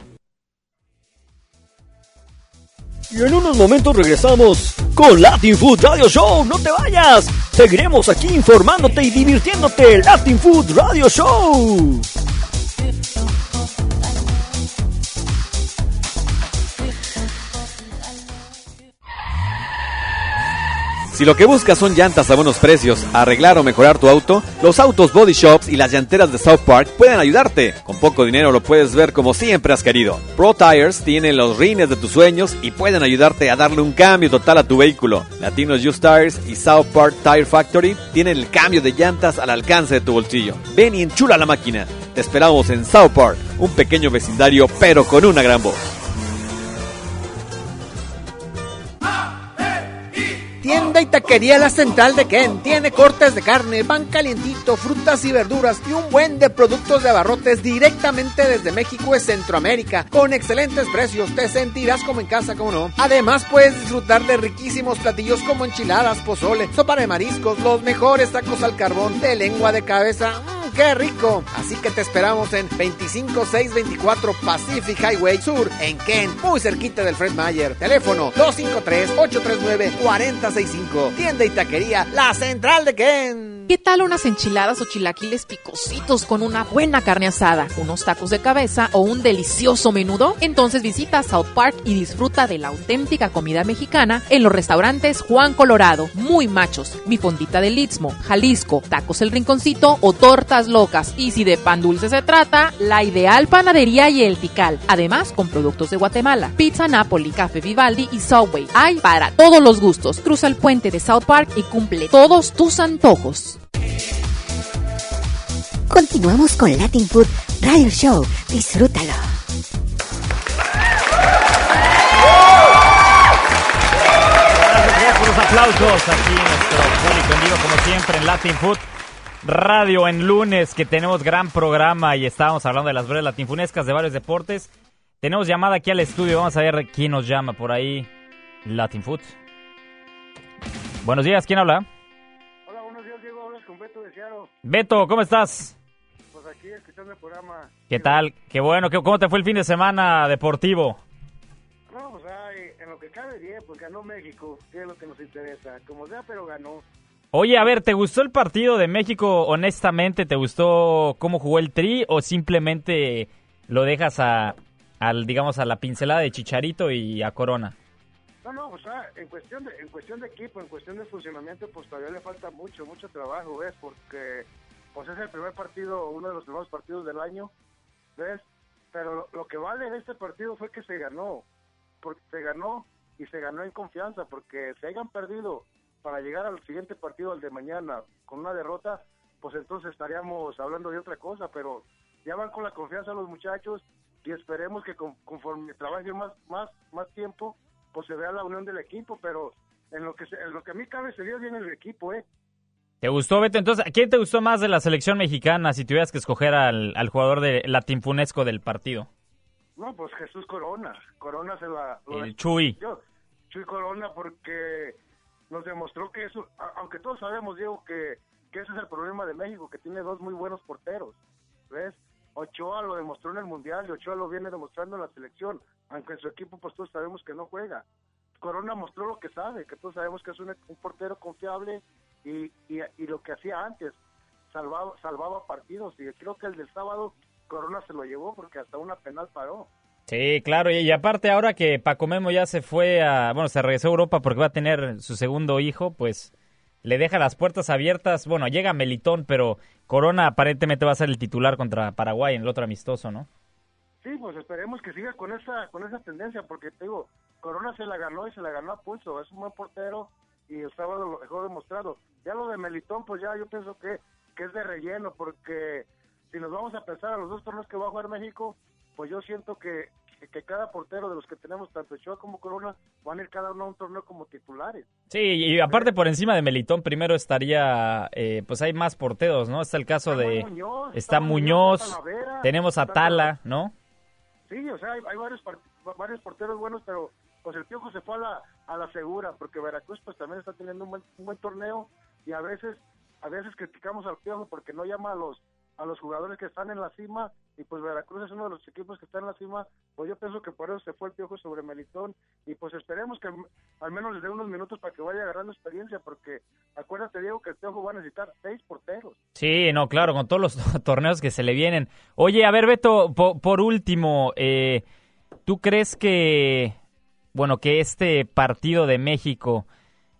S19: Y en unos momentos regresamos con Latin Food Radio Show. ¡No te vayas! Seguiremos aquí informándote y divirtiéndote. Latin Food Radio Show.
S15: Si lo que buscas son llantas a buenos precios, arreglar o mejorar tu auto, los Autos Body Shops y las llanteras de South Park pueden ayudarte. Con poco dinero lo puedes ver como siempre has querido. Pro Tires tiene los rines de tus sueños y pueden ayudarte a darle un cambio total a tu vehículo. Latinos Used Tires y South Park Tire Factory tienen el cambio de llantas al alcance de tu bolsillo. Ven y enchula la máquina. Te esperamos en South Park, un pequeño vecindario pero con una gran voz.
S20: Tienda y taquería La Central de Ken tiene cortes de carne, pan calientito, frutas y verduras y un buen de productos de abarrotes directamente desde México y Centroamérica. Con excelentes precios te sentirás como en casa, como no. Además puedes disfrutar de riquísimos platillos como enchiladas, pozole, sopa de mariscos, los mejores tacos al carbón, de lengua de cabeza. ¡Mmm, qué rico! Así que te esperamos en veinticinco seiscientos veinticuatro Pacific Highway Sur en Ken, muy cerquita del Fred Meyer. Teléfono dos cinco tres, ocho tres nueve, cuatro cero seis cinco. Tienda y taquería La Central de Ken.
S21: ¿Qué tal unas enchiladas o chilaquiles picositos con una buena carne asada, unos tacos de cabeza o un delicioso menudo? Entonces visita South Park y disfruta de la auténtica comida mexicana en los restaurantes Juan Colorado, Muy Machos, Mi Fondita del Istmo, Jalisco, Tacos El Rinconcito o Tortas Locas. Y si de pan dulce se trata, La Ideal Panadería y El Tical. Además, con productos de Guatemala, Pizza Napoli, Café Vivaldi y Subway. Hay para todos los gustos. Cruza el puente de South Park y cumple todos tus antojos.
S22: Continuamos con Latin Food Radio Show. Disfrútalo.
S14: Gracias por los aplausos aquí nuestro público en vivo, como siempre, en Latin Food Radio en lunes, que tenemos gran programa y estábamos hablando de las breves latinfunescas de varios deportes. Tenemos llamada aquí al estudio, vamos a ver quién nos llama por ahí. Latin Food. Buenos días, ¿quién habla?
S18: Hola, buenos días, Diego, hablas con Beto de Seattle.
S14: Beto, ¿cómo estás?
S18: Pues aquí escuchando el programa.
S14: ¿Qué tal? Qué bueno, ¿cómo te fue el fin de semana deportivo?
S18: No, pues ay, en lo que cabe bien, pues ganó México, que es lo que nos interesa. Como sea, pero ganó.
S14: Oye, a ver, ¿te gustó el partido de México honestamente? ¿Te gustó cómo jugó el Tri o simplemente lo dejas a, al, digamos, a la pincelada de Chicharito y a Corona?
S18: No, no, o sea, en cuestión de en cuestión de equipo, en cuestión de funcionamiento, pues todavía le falta mucho, mucho trabajo, ¿ves? Porque pues es el primer partido, uno de los primeros partidos del año, ¿ves? Pero lo, lo que vale en este partido fue que se ganó, porque se ganó y se ganó en confianza, porque si hayan perdido para llegar al siguiente partido, al de mañana, con una derrota, pues entonces estaríamos hablando de otra cosa, pero ya van con la confianza los muchachos y esperemos que con, conforme trabajen más, más, más tiempo, pues se vea la unión del equipo, pero en lo que se, en lo que a mí cabe se dio bien el equipo, ¿eh?
S14: ¿Te gustó, Beto? Entonces, ¿quién te gustó más de la selección mexicana si tuvieras que escoger al, al jugador de latinfunesco del partido?
S18: No, pues Jesús Corona. Corona se la... Lo
S14: el Chuy.
S18: Yo, Chuy Corona, porque nos demostró que eso... Aunque todos sabemos, Diego, que, que ese es el problema de México, que tiene dos muy buenos porteros, ¿ves? Ochoa lo demostró en el Mundial y Ochoa lo viene demostrando en la selección, aunque en su equipo pues todos sabemos que no juega. Corona mostró lo que sabe, que todos sabemos que es un, un portero confiable y, y, y lo que hacía antes, salvaba, salvaba partidos, y creo que el del sábado Corona se lo llevó porque hasta una penal paró.
S14: Sí, claro, y, y aparte ahora que Paco Memo ya se fue a, bueno, se regresó a Europa porque va a tener su segundo hijo, pues le deja las puertas abiertas. Bueno, llega Melitón, pero Corona aparentemente va a ser el titular contra Paraguay en el otro amistoso, ¿no?
S18: Sí, pues esperemos que siga con esa con esa tendencia, porque te digo, Corona se la ganó y se la ganó a pulso, es un buen portero y el sábado lo dejó demostrado. Ya lo de Melitón, pues ya yo pienso que, que es de relleno, porque si nos vamos a pensar a los dos torneos que va a jugar México, pues yo siento que, que, que cada portero de los que tenemos, tanto Ochoa como Corona, van a ir cada uno a un torneo como titulares.
S14: Sí, y aparte por encima de Melitón primero estaría, eh, pues hay más porteros, ¿no? Está el caso
S18: está
S14: de...
S18: Muñoz,
S14: está,
S18: está
S14: Muñoz,
S18: está Talavera,
S14: tenemos a
S18: está
S14: Tala, ¿no?
S18: Sí, o sea, hay, hay varios part- varios porteros buenos, pero pues el Piojo se fue a la a la segura, porque Veracruz pues también está teniendo un buen, un buen torneo, y a veces a veces criticamos al Piojo porque no llama a los a los jugadores que están en la cima, y pues Veracruz es uno de los equipos que está en la cima. Pues yo pienso que por eso se fue el Piojo sobre Melitón, y pues esperemos que al menos les dé unos minutos para que vaya agarrando experiencia, porque acuérdate, Diego, que el Piojo va a necesitar seis porteros.
S14: Sí, no, claro, con todos los torneos que se le vienen. Oye, a ver, Beto, po, por último, eh, ¿tú crees que, bueno, que este partido de México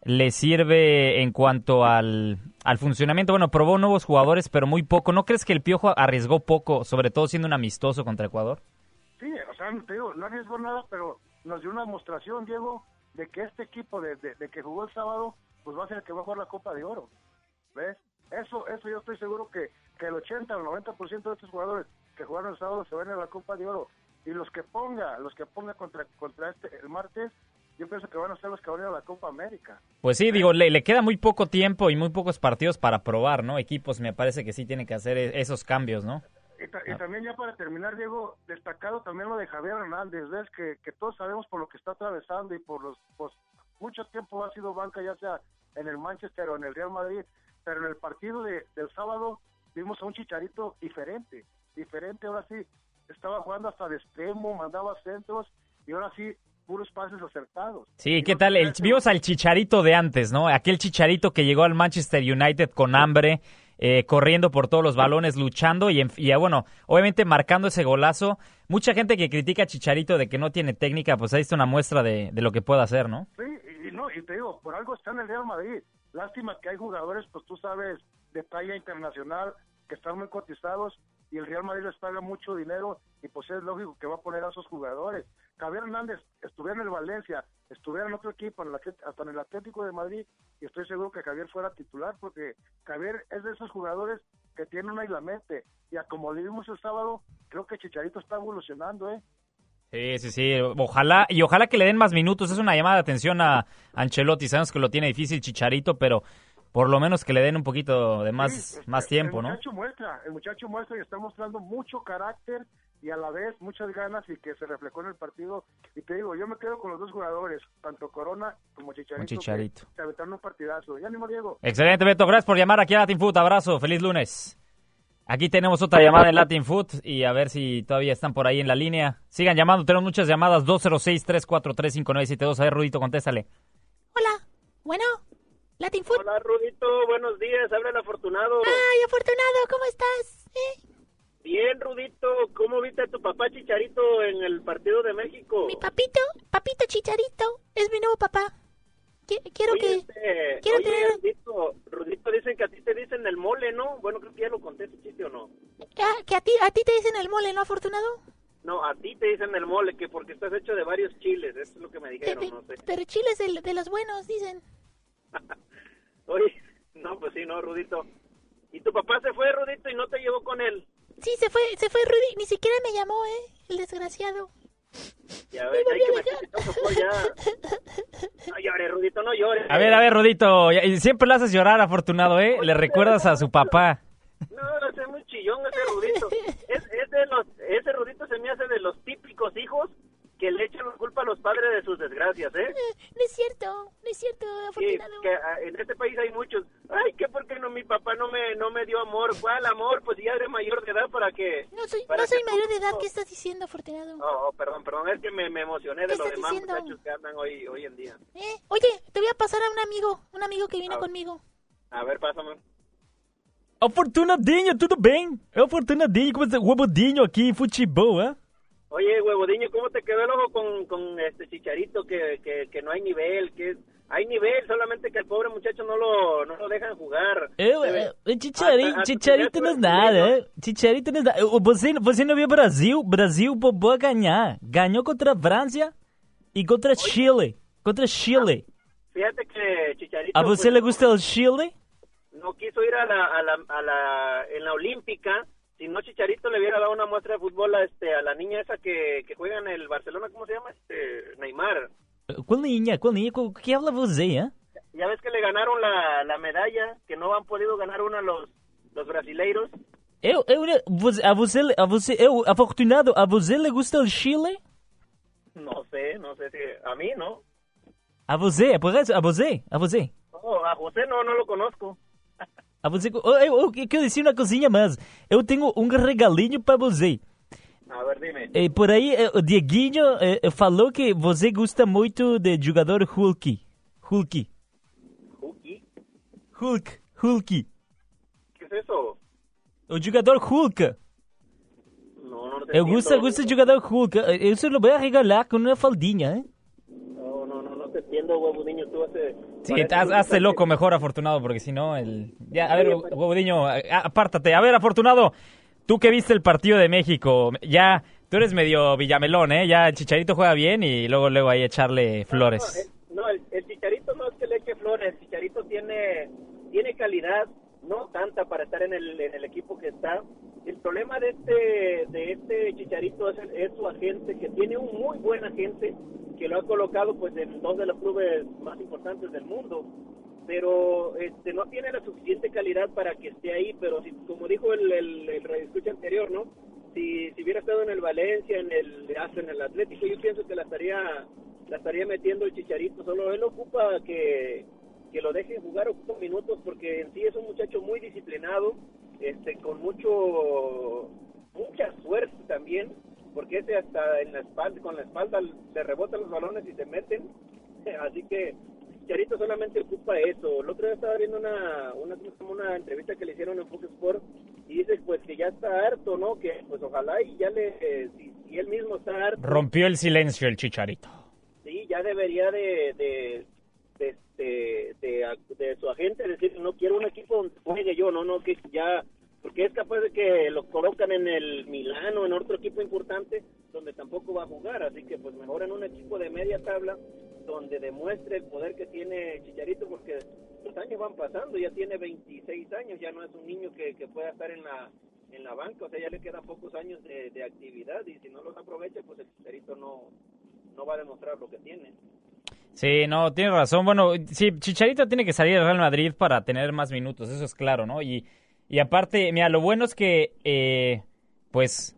S14: le sirve en cuanto al, al funcionamiento. Bueno, probó nuevos jugadores, pero muy poco. ¿No crees que el Piojo arriesgó poco, sobre todo siendo un amistoso contra Ecuador?
S18: Sí, o sea, te digo, no arriesgó nada, pero nos dio una demostración, Diego, de que este equipo de, de, de que jugó el sábado, pues va a ser el que va a jugar la Copa de Oro. ¿Ves? Eso, eso yo estoy seguro que, que el ochenta o el noventa por ciento de estos jugadores que jugaron el sábado se van a la Copa de Oro. Y los que ponga, los que ponga contra, contra este el martes, yo pienso que van a ser los que van a ir a la Copa América.
S14: Pues sí, digo, le, le queda muy poco tiempo y muy pocos partidos para probar, ¿no? Equipos me parece que sí tienen que hacer esos cambios, ¿no?
S18: Y, ta, y también ya para terminar, Diego, destacado también lo de Javier Hernández, ves que, que todos sabemos por lo que está atravesando y por los pues, mucho tiempo ha sido banca, ya sea en el Manchester o en el Real Madrid, pero en el partido de, del sábado vimos a un Chicharito diferente, diferente, ahora sí, estaba jugando hasta de extremo, mandaba centros y ahora sí, puros pases acertados.
S14: Sí, ¿qué tal? El, vimos al Chicharito de antes, ¿no? Aquel Chicharito que llegó al Manchester United con hambre, eh, corriendo por todos los balones, luchando y, y, bueno, obviamente marcando ese golazo. Mucha gente que critica a Chicharito de que no tiene técnica, pues ahí está una muestra de, de lo que puede hacer, ¿no?
S18: Sí, y, y no, y te digo, por algo está en el Real Madrid. Lástima que hay jugadores, pues tú sabes, de talla internacional, que están muy cotizados y el Real Madrid les paga mucho dinero y pues es lógico que va a poner a esos jugadores. Javier Hernández estuviera en el Valencia, estuviera en otro equipo, en el, hasta en el Atlético de Madrid, y estoy seguro que Javier fuera titular, porque Javier es de esos jugadores que tienen un aislamiento, y a como le vimos el sábado, creo que Chicharito está evolucionando, ¿eh?
S14: Sí, sí, sí, ojalá, y ojalá que le den más minutos. Es una llamada de atención a Ancelotti, sabemos que lo tiene difícil Chicharito, pero por lo menos que le den un poquito de más, sí, más tiempo,
S18: el
S14: ¿no?
S18: Muchacho muestra, el muchacho muestra y está mostrando mucho carácter y a la vez muchas ganas y que se reflejó en el partido. Y te digo, yo me quedo con los dos jugadores, tanto Corona como Chicharito,
S14: Chicharito.
S18: que se aventaron un partidazo. Ya ánimo, Diego.
S14: Excelente, Beto, gracias por llamar aquí a Latin Food. Abrazo, feliz lunes. Aquí tenemos otra llamada en Latin Food y a ver si todavía están por ahí en la línea. Sigan llamando, tenemos muchas llamadas. dos cero seis, tres cuatro tres, cinco nueve siete dos. A ver, Rudito, contéstale.
S16: Hola, bueno, Latin Food.
S2: Hola, Rudito, buenos días, habla el Afortunado.
S16: Ay, Afortunado, ¿cómo estás? ¿Eh?
S2: Bien, Rudito, ¿cómo viste a tu papá Chicharito en el partido de México?
S16: Mi papito, papito Chicharito, es mi nuevo papá. Quiero
S2: oye,
S16: que...
S2: Este,
S16: quiero
S2: oye,
S16: tener...
S2: Rudito, Rudito, dicen que a ti te dicen el mole, ¿no? Bueno, creo que ya lo conté, ese chiste o no.
S16: Ah, que a ti, a ti te dicen el mole, ¿no, Afortunado?
S2: No, a ti te dicen el mole, que porque estás hecho de varios chiles, eso es lo que me dijeron,
S16: de,
S2: no sé.
S16: Pero chiles de, de los buenos, dicen.
S2: Oye, no, pues sí, no, Rudito. ¿Y tu papá se fue, Rudito, y no te llevó con él?
S16: Sí, se fue, se fue Rudy, ni siquiera me llamó, ¿eh? El desgraciado.
S2: Ya ves, hay que meterse ya. No llores, Rudito, no llores.
S14: A ver, a ver, Rudito, siempre lo haces llorar, Afortunado, ¿eh? Le recuerdas a su papá.
S2: No, ese es muy chillón ese Rudito. Es, es de los, ese Rudito se me hace de los típicos hijos que le echan la culpa a los padres de sus desgracias, ¿eh?
S16: No es cierto, no es cierto, Afortunado.
S2: Sí, que uh, en este país hay muchos. Ay, ¿qué por qué no mi papá no me no me dio amor? ¿Cuál amor? Pues ya eres mayor de edad para que...
S16: No soy,
S2: para
S16: no soy
S2: que
S16: mayor
S2: tú...
S16: de edad, ¿qué estás diciendo, Afortunado?
S2: Oh, oh, perdón, perdón, es que me, me emocioné de los demás
S16: diciendo?
S2: muchachos que andan hoy hoy en día.
S16: ¿Eh? Oye, te voy a pasar a un amigo, un amigo que vino
S2: a
S16: conmigo.
S2: A ver, pásame.
S14: Afortunadinho, tudo bem? Afortunadinho, como está? Huevodinho aqui em futebol, ¿eh?
S2: Oye, Huevodiño, ¿cómo te quedó el ojo con, con este Chicharito que, que, que no hay nivel? Que hay nivel, solamente que al pobre muchacho no lo, no lo dejan jugar.
S14: Eu, eu, Chicharito, Chicharito não é nada, eh? Chicharito não é nada. Você, você não viu Brasil? Brasil bobo a ganhar. Ganhou contra a França e contra Oye, Chile. Contra Chile.
S2: Fíjate que Chicharito...
S14: ¿A você pues, le gusta el Chile?
S2: No quiso ir a la, a la, a la, en la Olímpica. Si no, Chicharito le hubiera dado una muestra de fútbol a este a la niña esa que, que juega en el Barcelona, ¿cómo se llama? Este Neymar.
S14: ¿Cuál niña? ¿Cuál niña? ¿Qué habla você, eh?
S2: Ya ves que le ganaron la, la medalla, que no han podido ganar una los los brasileiros.
S14: Eu, eu, a você, a você, eu, Afortunado, a você le gusta el Chile?
S2: No sé, no sé si a mí, ¿no?
S14: A você, por eso, a você, a você.
S2: No, a José no, no lo conozco.
S14: A você, eu, eu, eu quero dizer uma coisinha mais. Eu tenho um regalinho para você.
S2: A ver, dime.
S14: Eh, por aí, eh, o Dieguinho eh, falou que você gosta muito de jogador Hulk. Hulk.
S2: ¿Hulk?
S14: Hulk, Hulk.
S2: ¿Qué es eso?
S14: O jogador Hulk.
S2: No, no te
S14: Eu gosto, gosto de jogador Hulk. Eu se lo voy a regalar com uma faldinha, eh?
S2: No, no, no, no te entiendo. haciendo Huevudiño tú hace...
S14: Sí, haz, hazte loco mejor, Afortunado, porque si no, el... Ya, a ver, Huevudiño, apártate. A ver, Afortunado, tú que viste el partido de México, ya, tú eres medio Villamelón, ¿eh? Ya el Chicharito juega bien y luego, luego ahí echarle flores.
S2: No, no, el, el Chicharito no es que le eche flores, el Chicharito tiene, tiene calidad, no tanta para estar en el, en el equipo que está. El problema de este, de este Chicharito es, es su agente, que tiene un muy buen agente, que lo ha colocado pues en dos de los clubes más importantes del mundo, pero este no tiene la suficiente calidad para que esté ahí. Pero si, como dijo el, el, el radioescucha anterior, ¿no? Si, si hubiera estado en el Valencia, en el hasta en el Atlético, yo pienso que la estaría la estaría metiendo el Chicharito. Solo él ocupa que, que lo dejen jugar ocupa minutos, porque en sí es un muchacho muy disciplinado, este con mucho mucha suerte también, porque ese hasta en la espalda, con la espalda le rebotan los balones y se meten. Así que Chicharito solamente ocupa eso. El otro día estaba viendo una una, una entrevista que le hicieron en Fox Sports y dice pues que ya está harto, ¿no? Que pues ojalá y ya le, eh, si, si él mismo está harto.
S14: Rompió el silencio el Chicharito.
S2: Sí, ya debería de de de, de, de, de su agente decir, no quiero un equipo donde juegue yo, no, no, que ya, porque es capaz de que lo colocan en el Milán o en otro equipo importante donde tampoco va a jugar. Así que pues mejor en un equipo de media tabla donde demuestre el poder que tiene Chicharito, porque los años van pasando, ya tiene veintiséis años, ya no es un niño que, que pueda estar en la en la banca, o sea, ya le quedan pocos años de, de actividad, y si no los aprovecha, pues el Chicharito no, no va a demostrar lo que tiene.
S14: Sí, no, tienes razón. Bueno, sí, Chicharito tiene que salir del Real Madrid para tener más minutos, eso es claro, ¿no? Y, y aparte, mira, lo bueno es que, eh, pues,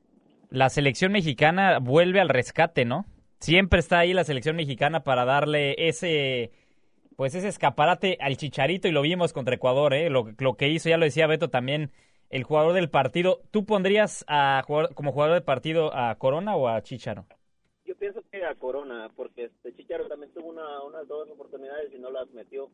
S14: la selección mexicana vuelve al rescate, ¿no? Siempre está ahí la selección mexicana para darle ese, pues ese escaparate al Chicharito, y lo vimos contra Ecuador, ¿eh? Lo, lo que hizo, ya lo decía Beto también, el jugador del partido. ¿Tú pondrías a jugador, como jugador del partido a Corona o a Chicharo?
S2: Yo pienso que a Corona, porque este Chicharo también tuvo una, unas dos oportunidades y no las metió.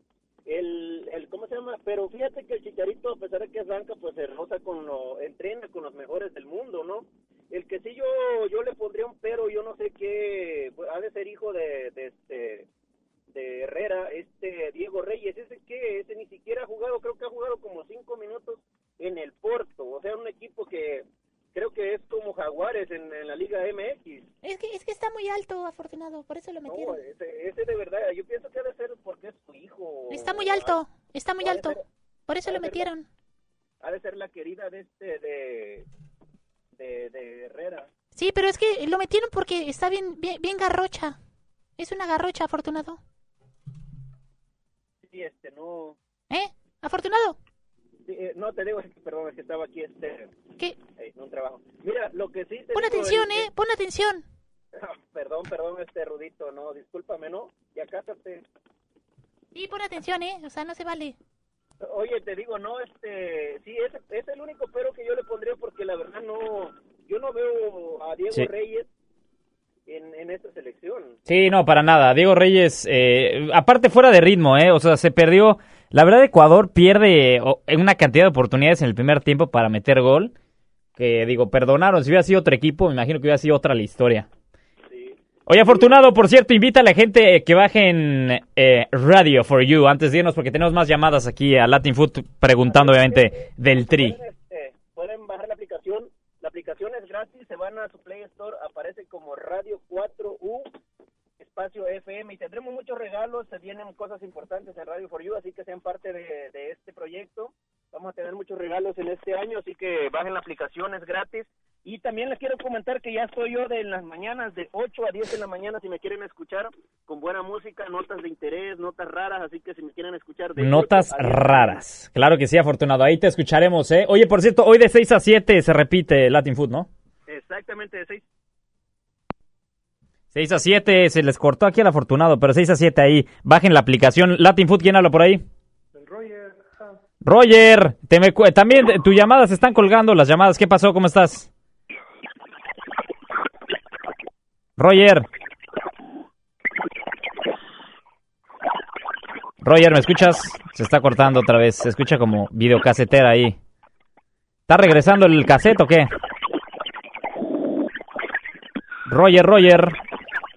S2: El, el, ¿cómo se llama? Pero fíjate que el Chicharito, a pesar de que es banca, pues se roza con lo, entrena con los mejores del mundo, ¿no? El que sí yo, yo le pondría un pero, yo no sé qué, pues, ha de ser hijo de, de este, de Herrera, este Diego Reyes, ese que, ese ni siquiera ha jugado, creo que ha jugado como cinco minutos en el Porto, o sea, un equipo que creo que es como Jaguares en, en la Liga M X.
S16: Es que es que está muy alto, Afortunado, por eso lo metieron.
S2: No, ese, ese de verdad, yo pienso que debe ser porque es su hijo.
S16: Está muy alto, está muy alto,
S2: ser,
S16: por eso lo metieron.
S2: La, ha de ser la querida de este, de, de, de Herrera.
S16: Sí, pero es que lo metieron porque está bien, bien, bien garrocha. Es una garrocha, Afortunado.
S2: Sí, este, no...
S16: ¿Eh? ¿Afortunado?
S2: Sí, eh, no, te digo, es que, perdón, es que estaba aquí, este...
S16: ¿Qué?
S2: Eh, en un trabajo. Mira, lo que sí te
S16: Pon
S2: digo
S16: atención,
S2: es,
S16: ¿eh? Pon atención.
S2: Perdón, perdón, este Rudito, no, discúlpame, ¿no? Ya cásate.
S16: Sí, pon atención, ¿eh? O sea, no se vale.
S2: Oye, te digo, no, este... Sí, es, es el único pero que yo le pondría, porque la verdad no... Yo no veo a Diego
S14: sí.
S2: Reyes en, en esta selección.
S14: Sí, no, para nada. Diego Reyes, eh, aparte fuera de ritmo, ¿eh? O sea, se perdió... La verdad, Ecuador pierde una cantidad de oportunidades en el primer tiempo para meter gol, que digo, perdonaron. Si hubiera sido otro equipo, me imagino que hubiera sido otra la historia. Sí. Oye, Afortunado, por cierto, invita a la gente que baje en eh, Radio for You antes de irnos, porque tenemos más llamadas aquí a Latin Food preguntando, obviamente, del Tri.
S2: Pueden, este, pueden bajar la aplicación. La aplicación es gratis, se van a su Play Store, aparece como Radio cuatro U, espacio F M, y tendremos muchos regalos, se vienen cosas importantes en Radio for You, así que sean parte de, de este proyecto. Vamos a tener muchos regalos en este año, así que bajen la aplicación, es gratis. Y también les quiero comentar que ya estoy yo de las mañanas, de ocho a diez de la mañana, si me quieren escuchar, con buena música, notas de interés, notas raras, así que si me quieren escuchar... De
S14: notas raras, claro que sí, Afortunado, ahí te escucharemos, ¿eh? Oye, por cierto, hoy de seis a siete se repite Latin Food, ¿no?
S2: Exactamente, de seis.
S14: seis a siete, se les cortó aquí al Afortunado, pero seis a siete ahí, bajen la aplicación. Latin Food, ¿quién habla por ahí?
S18: Roger. Ah.
S14: Roger, te me, también tus llamadas se están colgando, las llamadas, ¿qué pasó? ¿Cómo estás? Roger. Roger, ¿me escuchas? Se está cortando otra vez, se escucha como videocasetera ahí. ¿Está regresando el cassette o qué? Roger, Roger.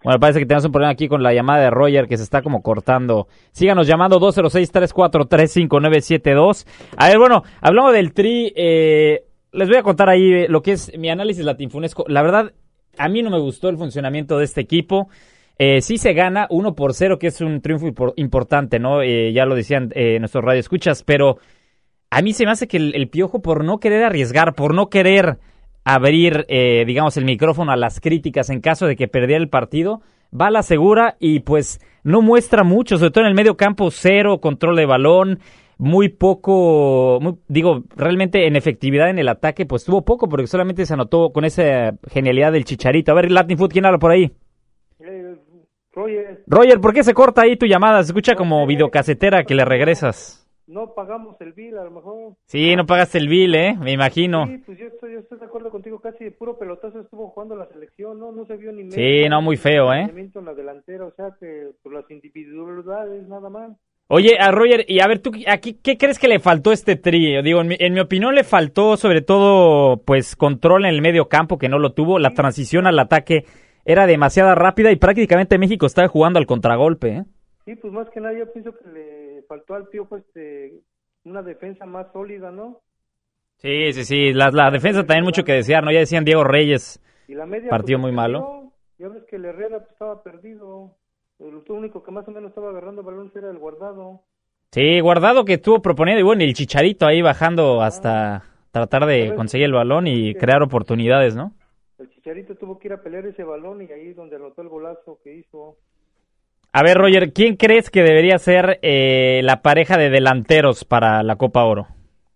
S14: Bueno, parece que tenemos un problema aquí con la llamada de Roger que se está como cortando. Síganos llamando dos cero seis, tres cuatro tres, cinco nueve siete dos. A ver, bueno, hablando del Tri, eh, les voy a contar ahí lo que es mi análisis latinfunesco. La verdad, a mí no me gustó el funcionamiento de este equipo. Eh, sí se gana uno por cero, que es un triunfo importante, ¿no? Eh, ya lo decían eh, nuestros radioescuchas, pero a mí se me hace que el, el Piojo, por no querer arriesgar, por no querer abrir, eh, digamos, el micrófono a las críticas en caso de que perdiera el partido, va a la segura y pues no muestra mucho, sobre todo en el medio campo, cero control de balón, muy poco, muy, digo, realmente en efectividad en el ataque, pues tuvo poco, porque solamente se anotó con esa genialidad del Chicharito. A ver, Latin Food, ¿quién habla por ahí?
S3: Eh, Roger.
S14: Roger, ¿por qué se corta ahí tu llamada? Se escucha como videocasetera que le regresas.
S3: No pagamos el bill, a lo mejor.
S14: Sí, no pagaste el bill, ¿eh? Me imagino.
S3: Sí, pues yo estoy, yo estoy de acuerdo contigo, casi de puro pelotazo estuvo jugando la selección, ¿no? No se vio ni medio.
S14: Sí, no, muy feo, ¿eh?
S3: En la delantera, o sea, que por las individualidades, nada más.
S14: Oye, a Roger, y a ver, tú, aquí, ¿qué crees que le faltó a este Tri? Digo, en mi, en mi opinión le faltó sobre todo, pues, control en el medio campo, que no lo tuvo. La transición al ataque era demasiado rápida y prácticamente México estaba jugando al contragolpe, ¿eh?
S3: Sí, pues más que nada yo pienso que le faltó al Piojo este, una defensa más sólida, ¿no?
S14: Sí, sí, sí, la, la defensa también mucho que desear, ¿no? Ya decían Diego Reyes,
S3: y la media,
S14: partido
S3: pues,
S14: muy
S3: perdió.
S14: malo.
S3: Ya ves que el Herrera pues, estaba perdido. El único que más o menos estaba agarrando balones era el Guardado.
S14: Sí, Guardado que estuvo proponiendo, y bueno, y el Chicharito ahí bajando hasta tratar de conseguir el balón y crear oportunidades, ¿no?
S3: El Chicharito tuvo que ir a pelear ese balón y ahí es donde anotó el golazo que hizo.
S14: A ver, Roger, ¿quién crees que debería ser eh, la pareja de delanteros para la Copa Oro?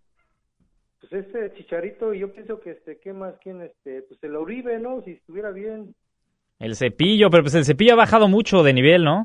S3: Pues este Chicharito, y yo pienso que este, ¿qué más? ¿Quién? Este, pues el Uribe, ¿no? Si estuviera bien.
S14: El Cepillo, pero pues el Cepillo ha bajado mucho de nivel, ¿no?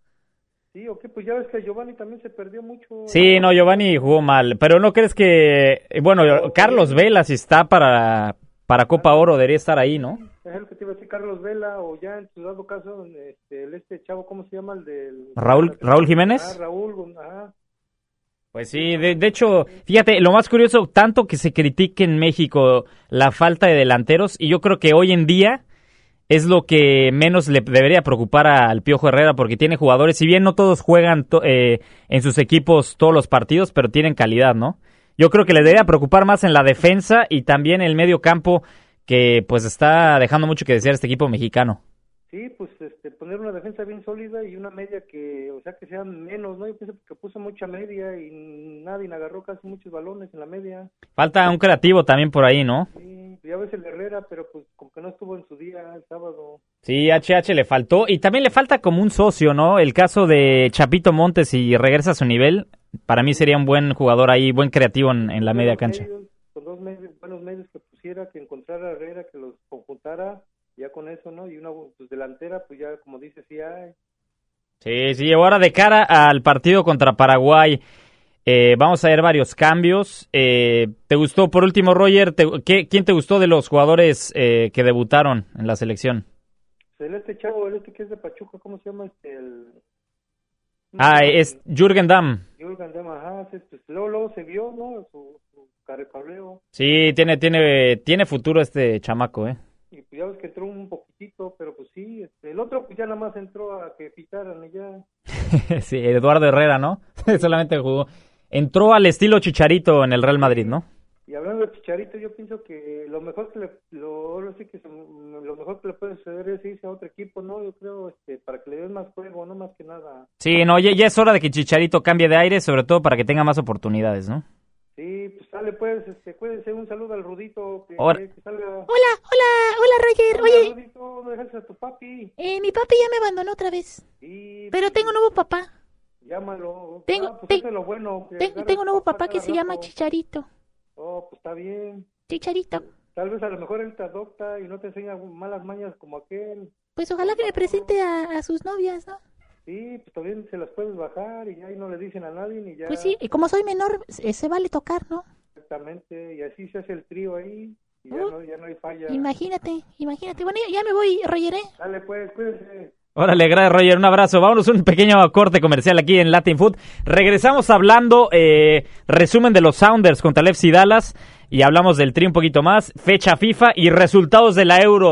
S3: Sí, ok, pues ya ves que Giovanni también se perdió mucho.
S14: Sí, no, Giovanni jugó mal, pero ¿no crees que, bueno, Carlos Vela si está para, para Copa Oro, debería estar ahí, ¿no?
S3: Es el que te iba a decir, Carlos Vela, o ya en su dado caso, este, el este chavo, ¿cómo se llama? El del...
S14: Raúl, Raúl Jiménez.
S3: Ah, Raúl, ajá.
S14: Pues sí, de, de hecho, fíjate, lo más curioso, tanto que se critique en México la falta de delanteros, y yo creo que hoy en día es lo que menos le debería preocupar al Piojo Herrera, porque tiene jugadores, si bien no todos juegan to, eh, en sus equipos todos los partidos, pero tienen calidad, ¿no? Yo creo que le debería preocupar más en la defensa y también el medio campo, que pues está dejando mucho que desear este equipo mexicano.
S3: Sí, pues este, poner una defensa bien sólida y una media que, o sea, que sean menos, ¿no? Yo pienso que puso mucha media y nadie agarró casi muchos balones en la media.
S14: Falta un creativo también por ahí, ¿no?
S3: Sí, ya ves el Herrera, pero pues como que no estuvo en su día el sábado.
S14: Sí, H H le faltó y también le falta como un socio, ¿no? El caso de Chapito Montes, si regresa a su nivel, para mí sería un buen jugador ahí, buen creativo en, en la media cancha.
S3: Medios, con dos medios, buenos medios que pusiera, que encontrara a Herrera, que los conjuntara. Ya con eso, ¿no? Y una pues, delantera, pues ya como dices, sí hay.
S14: Sí, sí, ahora de cara al partido contra Paraguay, eh, vamos a ver varios cambios. Eh, ¿Te gustó, por último, Roger, te, ¿qué, quién te gustó de los jugadores eh, que debutaron en la selección?
S3: El este chavo, el este que es de Pachuca, ¿cómo se llama? Este, el...
S14: Ah, es Jürgen Damm.
S3: Jürgen Damm, ajá, pues, luego, luego se vio, ¿no? Su, su carrepableo.
S14: Sí, tiene, tiene, tiene futuro este chamaco, ¿eh?
S3: Y pues ya ves que entró un poquitito, pero pues sí, este, el otro pues ya nada más entró a que pitaran y ya.
S14: Sí, Eduardo Herrera, ¿no? Solamente jugó. Entró al estilo Chicharito en el Real Madrid, ¿no?
S3: Y hablando de Chicharito, yo pienso que lo mejor que le, lo, ahora sí que se, lo mejor que le puede suceder es irse a otro equipo, ¿no? Yo creo, este, para que le den más juego, no más que nada.
S14: Sí, no, ya, ya es hora de que Chicharito cambie de aire, sobre todo para que tenga más oportunidades, ¿no?
S3: Sí, pues sale pues, este, cuídense, un saludo al Rudito. Que,
S14: Ahora.
S3: que salga.
S16: Hola, hola, hola Roger,
S3: Hola,
S16: oye.
S3: Rudito, no dejes a tu papi.
S16: Eh, mi papi ya me abandonó otra vez.
S3: Sí,
S16: pero tengo un nuevo papá.
S3: Llámalo.
S16: Tengo,
S3: ah, pues
S16: te,
S3: eso es lo bueno. Que
S16: tengo, tengo un nuevo papá que se
S3: rato.
S16: llama Chicharito.
S3: Oh, pues está bien.
S16: Chicharito.
S3: Tal vez a lo mejor él te adopta y no te enseña malas mañas como aquel.
S16: Pues ojalá que me presente a, a sus novias, ¿no?
S3: Sí, pues también se las puedes bajar y ya ahí no le dicen a nadie ni ya.
S16: Pues sí, y como soy menor, se, se vale tocar, ¿no?
S3: Exactamente, y así se hace el trío ahí y ya, uh, no, ya no hay falla.
S16: Imagínate, imagínate. Bueno, ya, ya me voy, Roger, ¿eh?
S3: Dale pues, cuídense.
S14: Órale, gracias Roger, un abrazo. Vámonos un pequeño corte comercial aquí en Latin Food. Regresamos hablando, eh, resumen de los Sounders contra el F C Dallas y hablamos del Tri un poquito más, fecha FIFA y resultados de la Euro.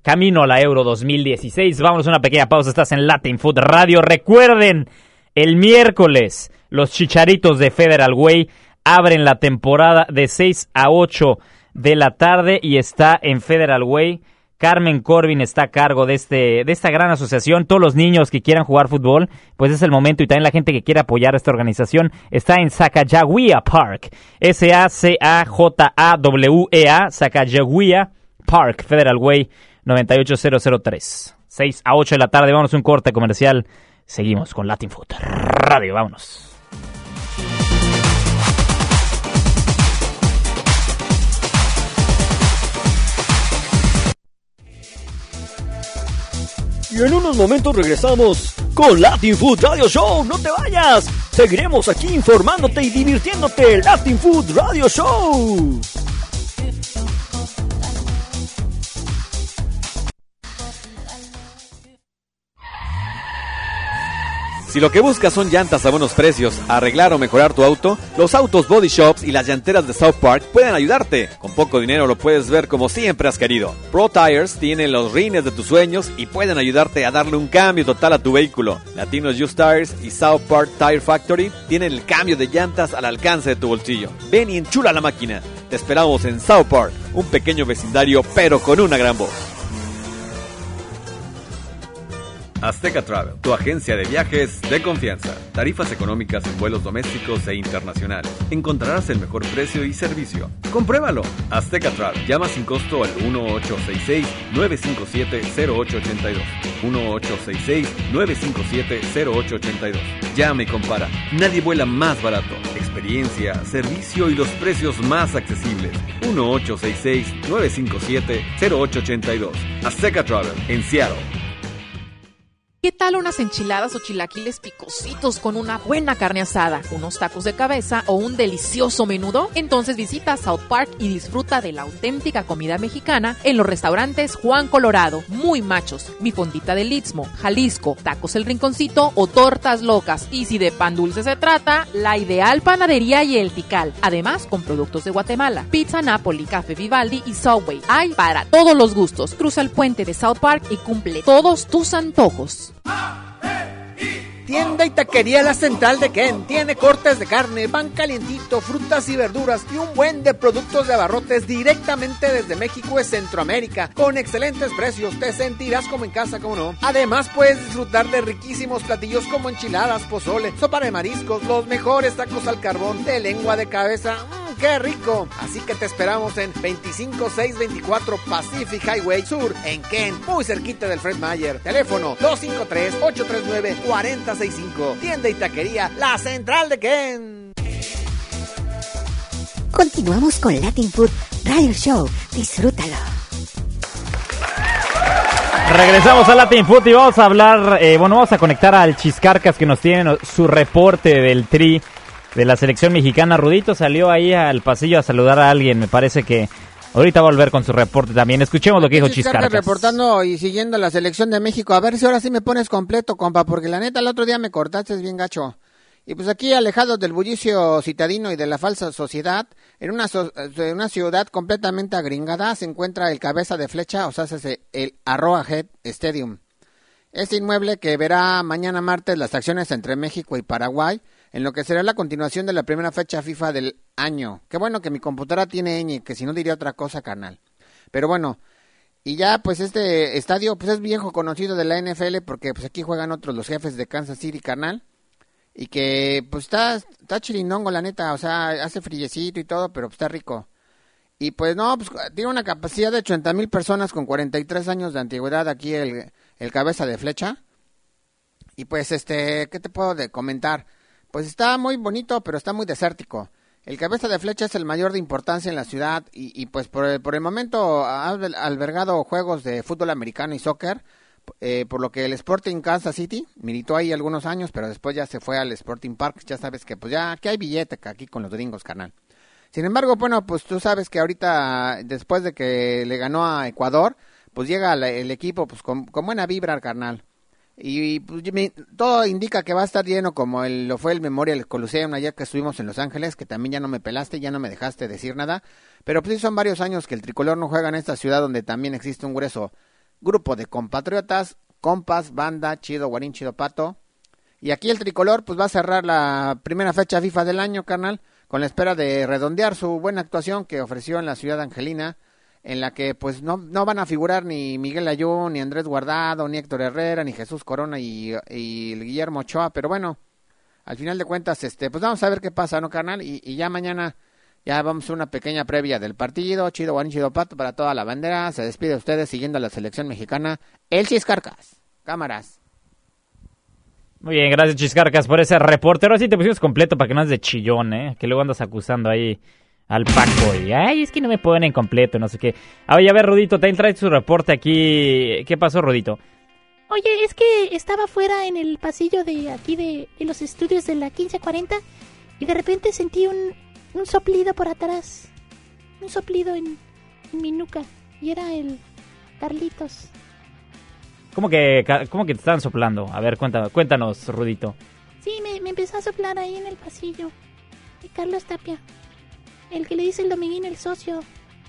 S14: camino a la Euro dos mil dieciséis. Vamos a una pequeña pausa, estás en Latin Food Radio. Recuerden, el miércoles los Chicharitos de Federal Way abren la temporada de seis a ocho de la tarde y está en Federal Way. Carmen Corbin está a cargo de este de esta gran asociación. Todos los niños que quieran jugar fútbol, pues es el momento, y también la gente que quiera apoyar a esta organización está en Sacagawea Park, S A C A J A W E A, Sacagawea Park, Federal Way noventa y ocho mil tres. seis a ocho de la tarde, vámonos a un corte comercial. Seguimos con Latin Food Radio, vámonos.
S19: Y en unos momentos regresamos con Latin Food Radio Show. ¡No te vayas! Seguiremos aquí informándote y divirtiéndote. Latin Food Radio Show.
S15: Si lo que buscas son llantas a buenos precios, arreglar o mejorar tu auto, los Autos Body Shops y las llanteras de South Park pueden ayudarte. Con poco dinero lo puedes ver como siempre has querido. Pro Tires tienen los rines de tus sueños y pueden ayudarte a darle un cambio total a tu vehículo. Latinos Used Tires y South Park Tire Factory tienen el cambio de llantas al alcance de tu bolsillo. Ven y enchula la máquina. Te esperamos en South Park, un pequeño vecindario pero con una gran voz.
S4: Azteca Travel, tu agencia de viajes de confianza. Tarifas económicas en vuelos domésticos e internacionales. Encontrarás el mejor precio y servicio. ¡Compruébalo! Azteca Travel. Llama sin costo al uno ocho seis seis, nueve cinco siete, cero ocho ocho dos. uno ocho seis seis, nueve cinco siete, cero ocho ocho dos. Llama y compara. Nadie vuela más barato. Experiencia, servicio y los precios más accesibles. uno ocho seis seis, nueve cinco siete, cero ocho ocho dos. Azteca Travel, en Seattle.
S21: ¿Qué tal unas enchiladas o chilaquiles picositos con una buena carne asada, unos tacos de cabeza o un delicioso menudo? Entonces visita South Park y disfruta de la auténtica comida mexicana en los restaurantes Juan Colorado, Muy Machos, Mi Fondita del Istmo, Jalisco, Tacos El Rinconcito o Tortas Locas. Y si de pan dulce se trata, La Ideal Panadería y El Tical. Además, con productos de Guatemala, Pizza Napoli, Café Vivaldi y Subway. Hay para todos los gustos. Cruza el puente de South Park y cumple todos tus antojos.
S20: Tienda y taquería La Central de Ken tiene cortes de carne, pan calientito, frutas y verduras y un buen de productos de abarrotes directamente desde México y Centroamérica. Con excelentes precios, te sentirás como en casa, como no. Además, puedes disfrutar de riquísimos platillos como enchiladas, pozole, sopa de mariscos, los mejores tacos al carbón, de lengua de cabeza. ¡Mmm, qué rico! Así que te esperamos en veinticinco seiscientos veinticuatro Pacific Highway Sur, en Ken, muy cerquita del Fred Meyer. Teléfono dos cinco tres, ocho tres nueve, cuatro cero seis cinco. Tienda y taquería La Central de Ken.
S22: Continuamos con Latin Food Radio Show. Disfrútalo.
S14: Regresamos a Latin Food y vamos a hablar, eh, bueno, vamos a conectar al Chiscarcas que nos tiene su reporte del Tri de la selección mexicana. Rudito salió ahí al pasillo a saludar a alguien, me parece que ahorita va a volver con su reporte también. Escuchemos lo que dijo Chiscarcas.
S20: Reportando y siguiendo la selección de México. A ver si ahora sí me pones completo, compa, porque la neta el otro día me cortaste bien gacho. Y pues aquí, alejados del bullicio citadino y de la falsa sociedad, en una, so- en una ciudad completamente agringada, se encuentra el cabeza de flecha, o sea, el Arrowhead Stadium. Este inmueble que verá mañana martes las acciones entre México y Paraguay, en lo que será la continuación de la primera fecha FIFA del año. Qué bueno que mi computadora tiene ñ, que si no diría otra cosa, carnal. Pero bueno, y ya pues este estadio pues es viejo conocido de la N F L, porque pues aquí juegan otros, los Jefes de Kansas City, carnal. Y que pues está, está chilindongo, la neta, o sea, hace frillecito y todo, pero pues está rico. Y pues no, pues tiene una capacidad de ochenta mil personas con cuarenta y tres años de antigüedad aquí el, el cabeza de flecha. Y pues este, ¿qué te puedo de comentar? Pues está muy bonito, pero está muy desértico. El cabeza de flecha es el mayor de importancia en la ciudad y, y pues por el, por el momento ha albergado juegos de fútbol americano y soccer. Eh, por lo que el Sporting Kansas City militó ahí algunos años, pero después ya se fue al Sporting Park. Ya sabes que pues ya que hay billete aquí con los gringos, carnal. Sin embargo, bueno, pues tú sabes que ahorita, después de que le ganó a Ecuador, pues llega el, el equipo pues con, con buena vibra, carnal. Y pues, me, todo indica que va a estar lleno como el, lo fue el Memorial Coliseum ayer que estuvimos en Los Ángeles, que también ya no me pelaste, ya no me dejaste decir nada. Pero pues sí son varios años que el tricolor no juega en esta ciudad donde también existe un grueso grupo de compatriotas, compas, banda, chido, guarín, chido, pato. Y aquí el tricolor pues va a cerrar la primera fecha FIFA del año, carnal, con la espera de redondear su buena actuación que ofreció en la ciudad angelina, en la que pues no, no van a figurar ni Miguel Ayun, ni Andrés Guardado, ni Héctor Herrera, ni Jesús Corona y, y Guillermo Ochoa, pero bueno, al final de cuentas, este, pues vamos a ver qué pasa, ¿no, carnal? Y, y ya mañana ya vamos a hacer una pequeña previa del partido, chido, guarín, chido, pato, para toda la bandera. Se despide de ustedes siguiendo a la selección mexicana, el Chiscarcas. Cámaras.
S14: Muy bien, gracias Chiscarcas por ese reporte. Ahora sí te pusimos completo para que no andes de chillón, ¿eh? Que luego andas acusando ahí al Paco y, ay, es que no me ponen completo, no sé qué. A ver, a ver, Rudito, también trae su reporte aquí. ¿Qué pasó, Rudito?
S16: Oye, es que estaba fuera en el pasillo de aquí de, de los estudios de la quince cuarenta y de repente sentí un, un soplido por atrás. Un soplido en, en mi nuca. Y era el Carlitos.
S14: ¿Cómo que, cómo que te estaban soplando? A ver, cuéntanos, cuéntanos, Rudito.
S16: Sí, me, me empezó a soplar ahí en el pasillo. Y Carlos Tapia. El que le dice el Dominguín, el socio.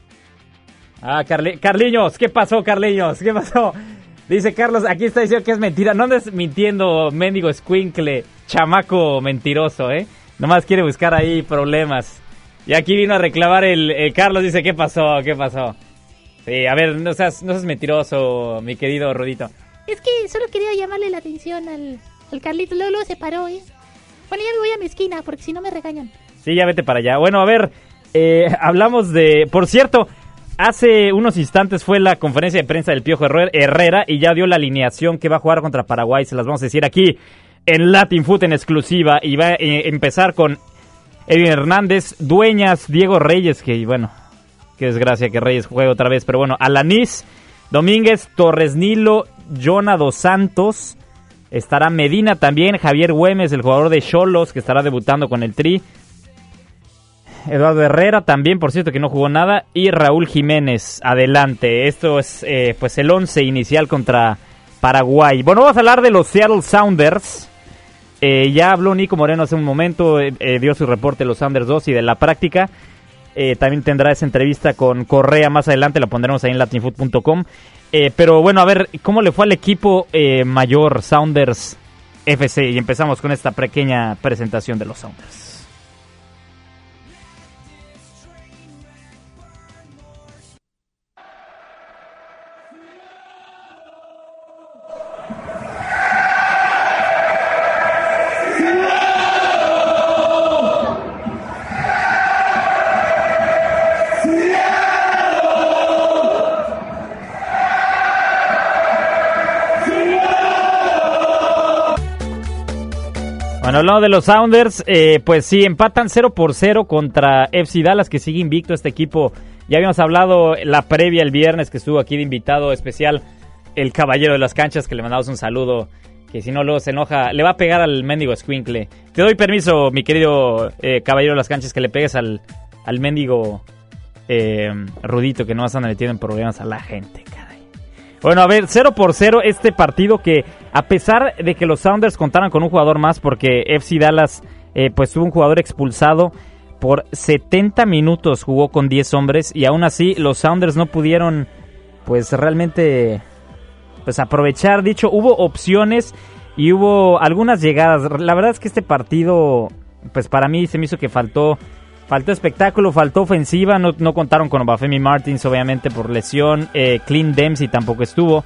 S14: Ah, Carli- Carliños, ¿qué pasó, Carliños? ¿Qué pasó? Dice Carlos, aquí está diciendo que es mentira. No andes mintiendo, mendigo escuincle, chamaco mentiroso, ¿eh? Nomás quiere buscar ahí problemas. Y aquí vino a reclamar el, el Carlos, dice, ¿qué pasó? ¿Qué pasó? Sí, a ver, no seas, no seas mentiroso, mi querido Rudito.
S16: Es que solo quería llamarle la atención al, al Carlito. Luego, luego se paró, ¿eh? Bueno, ya me voy a mi esquina, porque si no me regañan.
S14: Sí, ya vete para allá. Bueno, a ver, eh, hablamos de... Por cierto, hace unos instantes fue la conferencia de prensa del Piojo Herrera y ya dio la alineación que va a jugar contra Paraguay. Se las vamos a decir aquí en Latin Foot en exclusiva. Y va a eh, empezar con Edwin Hernández, Dueñas, Diego Reyes, que bueno, qué desgracia que Reyes juegue otra vez. Pero bueno, Alanís, Domínguez, Torres Nilo, Jonah Dos Santos. Estará Medina también, Javier Güemes, el jugador de Xolos, que estará debutando con el Tri. Eduardo Herrera también, por cierto, que no jugó nada. Y Raúl Jiménez, adelante. Esto es eh, pues el once inicial contra Paraguay. Bueno, vamos a hablar de los Seattle Sounders. Eh, ya habló Nico Moreno hace un momento, eh, eh, dio su reporte de los Sounders dos y de la práctica. Eh, también tendrá esa entrevista con Correa más adelante, la pondremos ahí en latin foot punto com. Eh, pero bueno, a ver, ¿cómo le fue al equipo eh, mayor Sounders F C? Y empezamos con esta pequeña presentación de los Sounders. Bueno, hablando de los Sounders, eh, pues sí, empatan cero por cero contra F C Dallas, que sigue invicto este equipo. Ya habíamos hablado la previa el viernes, que estuvo aquí de invitado especial el caballero de las canchas, que le mandamos un saludo, que si no luego se enoja, le va a pegar al mendigo escuincle. Te doy permiso, mi querido eh, caballero de las canchas, que le pegues al, al mendigo eh, Rudito, que no vas a andar metiendo en problemas a la gente, caray. Bueno, a ver, cero por cero este partido que, a pesar de que los Sounders contaran con un jugador más, porque F C Dallas eh, pues tuvo un jugador expulsado, por setenta minutos jugó con diez hombres y aún así los Sounders no pudieron pues realmente pues aprovechar. Dicho, hubo opciones y hubo algunas llegadas. La verdad es que este partido pues para mí se me hizo que faltó Faltó espectáculo, faltó ofensiva, no, no contaron con Obafemi Martins, obviamente, por lesión. Eh, Clint Dempsey tampoco estuvo,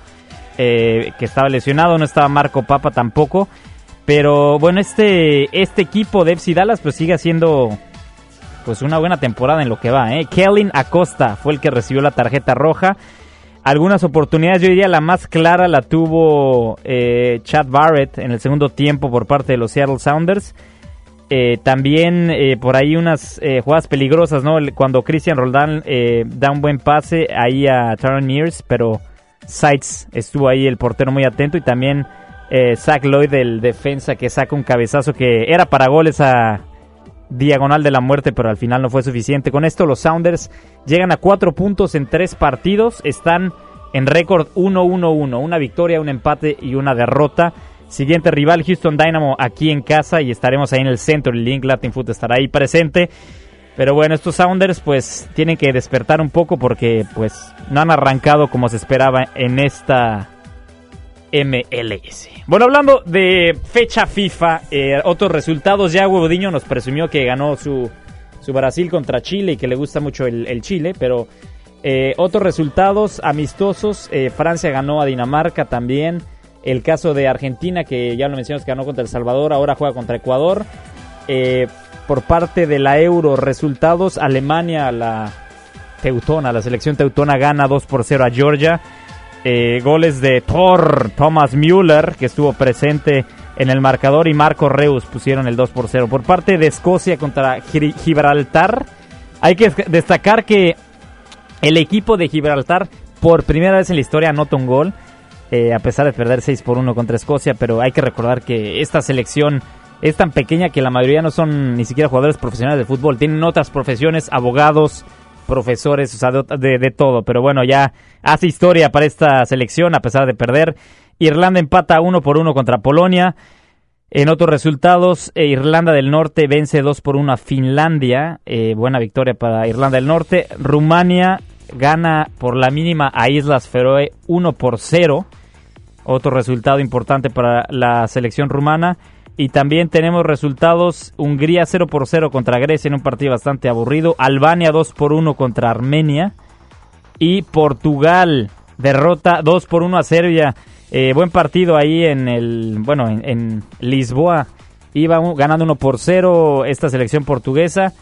S14: eh, que estaba lesionado, no estaba Marco Papa tampoco. Pero bueno, este este equipo de F C Dallas pues sigue haciendo pues una buena temporada en lo que va. ¿eh? Kellen Acosta fue el que recibió la tarjeta roja. Algunas oportunidades, yo diría la más clara la tuvo eh, Chad Barrett en el segundo tiempo por parte de los Seattle Sounders. Eh, también eh, por ahí unas eh, jugadas peligrosas, ¿no? Cuando Cristian Roldán eh, da un buen pase ahí a Tyron Mears, pero Seitz estuvo ahí, el portero, muy atento. Y también eh, Zach Lloyd, el defensa, que saca un cabezazo que era para gol, esa diagonal de la muerte, pero al final no fue suficiente. Con esto los Sounders llegan a cuatro puntos en tres partidos. Están en récord uno uno uno, una victoria, un empate y una derrota. Siguiente rival, Houston Dynamo, aquí en casa, y estaremos ahí en el centro. El Link Latin Foot estará ahí presente. Pero bueno, estos Sounders pues tienen que despertar un poco porque pues no han arrancado como se esperaba en esta M L S. Bueno, hablando de fecha FIFA, eh, otros resultados, ya Huevodiño nos presumió que ganó su, su Brasil contra Chile y que le gusta mucho el, el Chile, pero eh, otros resultados amistosos, eh, Francia ganó a Dinamarca también, el caso de Argentina que ya lo mencionamos que ganó contra El Salvador, ahora juega contra Ecuador. Eh, por parte de la Euro, resultados, Alemania, la teutona, la selección teutona gana dos por cero a Georgia. Eh, goles de Thor, Thomas Müller, que estuvo presente en el marcador, y Marco Reus pusieron el dos por cero. Por parte de Escocia contra Gibraltar, hay que destacar que el equipo de Gibraltar por primera vez en la historia anota un gol, eh, a pesar de perder seis por uno contra Escocia, pero hay que recordar que esta selección es tan pequeña que la mayoría no son ni siquiera jugadores profesionales de fútbol, tienen otras profesiones, abogados, profesores, o sea, de, de, de todo. Pero bueno, ya hace historia para esta selección a pesar de perder. Irlanda empata uno por uno contra Polonia. En otros resultados, eh, Irlanda del Norte vence dos por uno a Finlandia. Eh, buena victoria para Irlanda del Norte. Rumania gana por la mínima a Islas Feroe uno por cero. Otro resultado importante para la selección rumana. Y también tenemos resultados: Hungría cero por cero contra Grecia en un partido bastante aburrido. Albania dos por uno contra Armenia. Y Portugal derrota dos por uno a Serbia. Eh, buen partido ahí en el bueno en, en Lisboa. Iba ganando uno por cero esta selección portuguesa.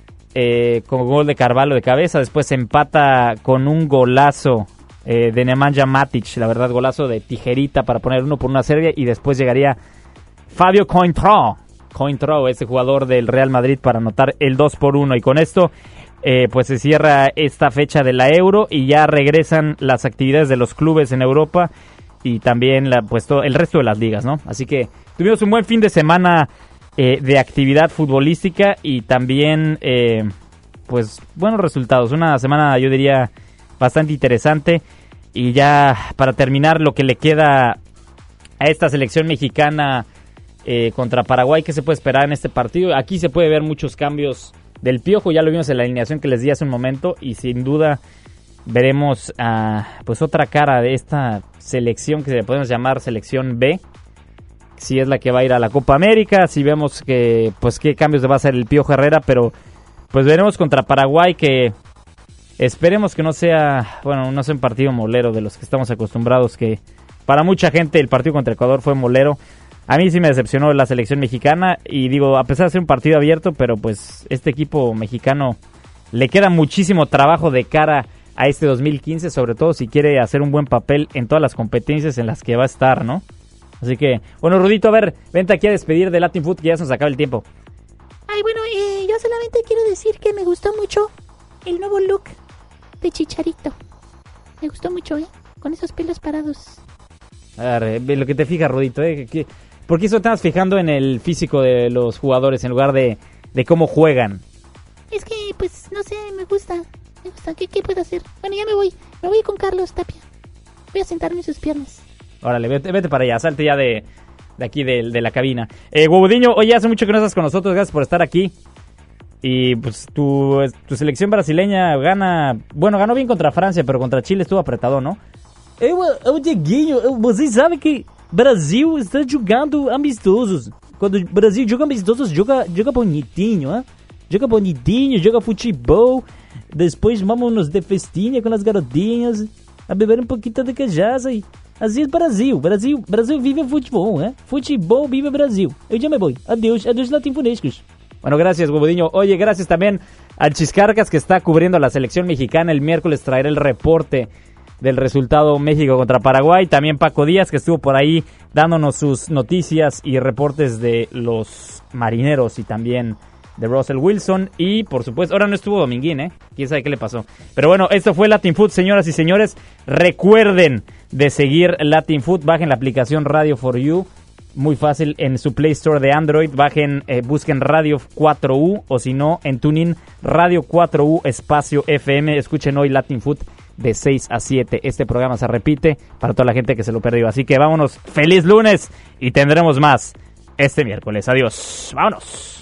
S14: Eh, con gol de Carvalho de cabeza. Después se empata con un golazo eh, de Nemanja Matic. La verdad, golazo de tijerita para poner uno por uno a Serbia. Y después llegaría Fabio Coentrao, Coentrao, este jugador del Real Madrid, para anotar el dos por uno. Y con esto, eh, pues se cierra esta fecha de la Euro y ya regresan las actividades de los clubes en Europa y también la, pues, todo, el resto de las ligas, ¿no? Así que tuvimos un buen fin de semana eh, de actividad futbolística y también, eh, pues, buenos resultados. Una semana, yo diría, bastante interesante. Y ya para terminar, lo que le queda a esta selección mexicana Eh, contra Paraguay, ¿qué se puede esperar en este partido? Aquí se puede ver muchos cambios del Piojo, ya lo vimos en la alineación que les di hace un momento, y sin duda veremos uh, pues otra cara de esta selección que se le podemos llamar selección B, si es la que va a ir a la Copa América, si vemos que pues qué cambios va a hacer el Piojo Herrera, pero pues veremos contra Paraguay, que esperemos que no sea, bueno, no sea un partido molero de los que estamos acostumbrados, que para mucha gente el partido contra Ecuador fue molero. A mí sí me decepcionó la selección mexicana y digo, a pesar de ser un partido abierto, pero pues este equipo mexicano le queda muchísimo trabajo de cara a este dos mil quince, sobre todo si quiere hacer un buen papel en todas las competencias en las que va a estar, ¿no? Así que, bueno, Rudito, a ver, vente aquí a despedir de Latin Food, que ya se nos acaba el tiempo.
S16: Ay, bueno, eh, yo solamente quiero decir que me gustó mucho el nuevo look de Chicharito. Me gustó mucho, ¿eh? Con esos pelos parados.
S14: A ver, lo que te fijas, Rudito, ¿eh? Que... ¿Por qué eso estás fijando en el físico de los jugadores en lugar de, de cómo juegan?
S16: Es que, pues, no sé, me gusta. Me gusta. ¿Qué, ¿Qué puedo hacer? Bueno, ya me voy. Me voy con Carlos Tapia. Voy a sentarme en sus piernas.
S14: Órale, vete, vete para allá. Salte ya de, de aquí, de, de la cabina. Eh, Huevodiño, oye, hace mucho que no estás con nosotros. Gracias por estar aquí. Y, pues, tu, tu selección brasileña gana... Bueno, ganó bien contra Francia, pero contra Chile estuvo apretado, ¿no?
S5: Eu, eu Dieguinho, eu, vocês sabem que Brasil está jogando amistosos. Quando o Brasil joga amistosos, joga, joga bonitinho, hein? Joga bonitinho, joga futebol. Depois vamos de festinha com as garotinhas, a beber um pouquinho de cachaça. E assim é Brasil. Brasil, Brasil vive futebol, ¿eh? Futebol vive Brasil. Eu já me voy. Adeus, adeus latinfunescos.
S14: Bueno, gracias, Huevodiño. Oye, gracias también al Chiscarcas, que está cubriendo a la selección mexicana. El miércoles traerá el reporte del resultado México contra Paraguay. También Paco Díaz, que estuvo por ahí dándonos sus noticias y reportes de los marineros y también de Russell Wilson. Y por supuesto, ahora no estuvo Dominguín, ¿eh? Quién sabe qué le pasó. Pero bueno, esto fue Latin Food, señoras y señores. Recuerden de seguir Latin Food. Bajen la aplicación Radio for You. Muy fácil en su Play Store de Android. Bajen, eh, busquen Radio cuatro U, o si no, en TuneIn, Radio cuatro U espacio F M. Escuchen hoy Latin Food de seis a siete. Este programa se repite para toda la gente que se lo perdió. Así que vámonos, feliz lunes, y tendremos más este miércoles. Adiós, vámonos.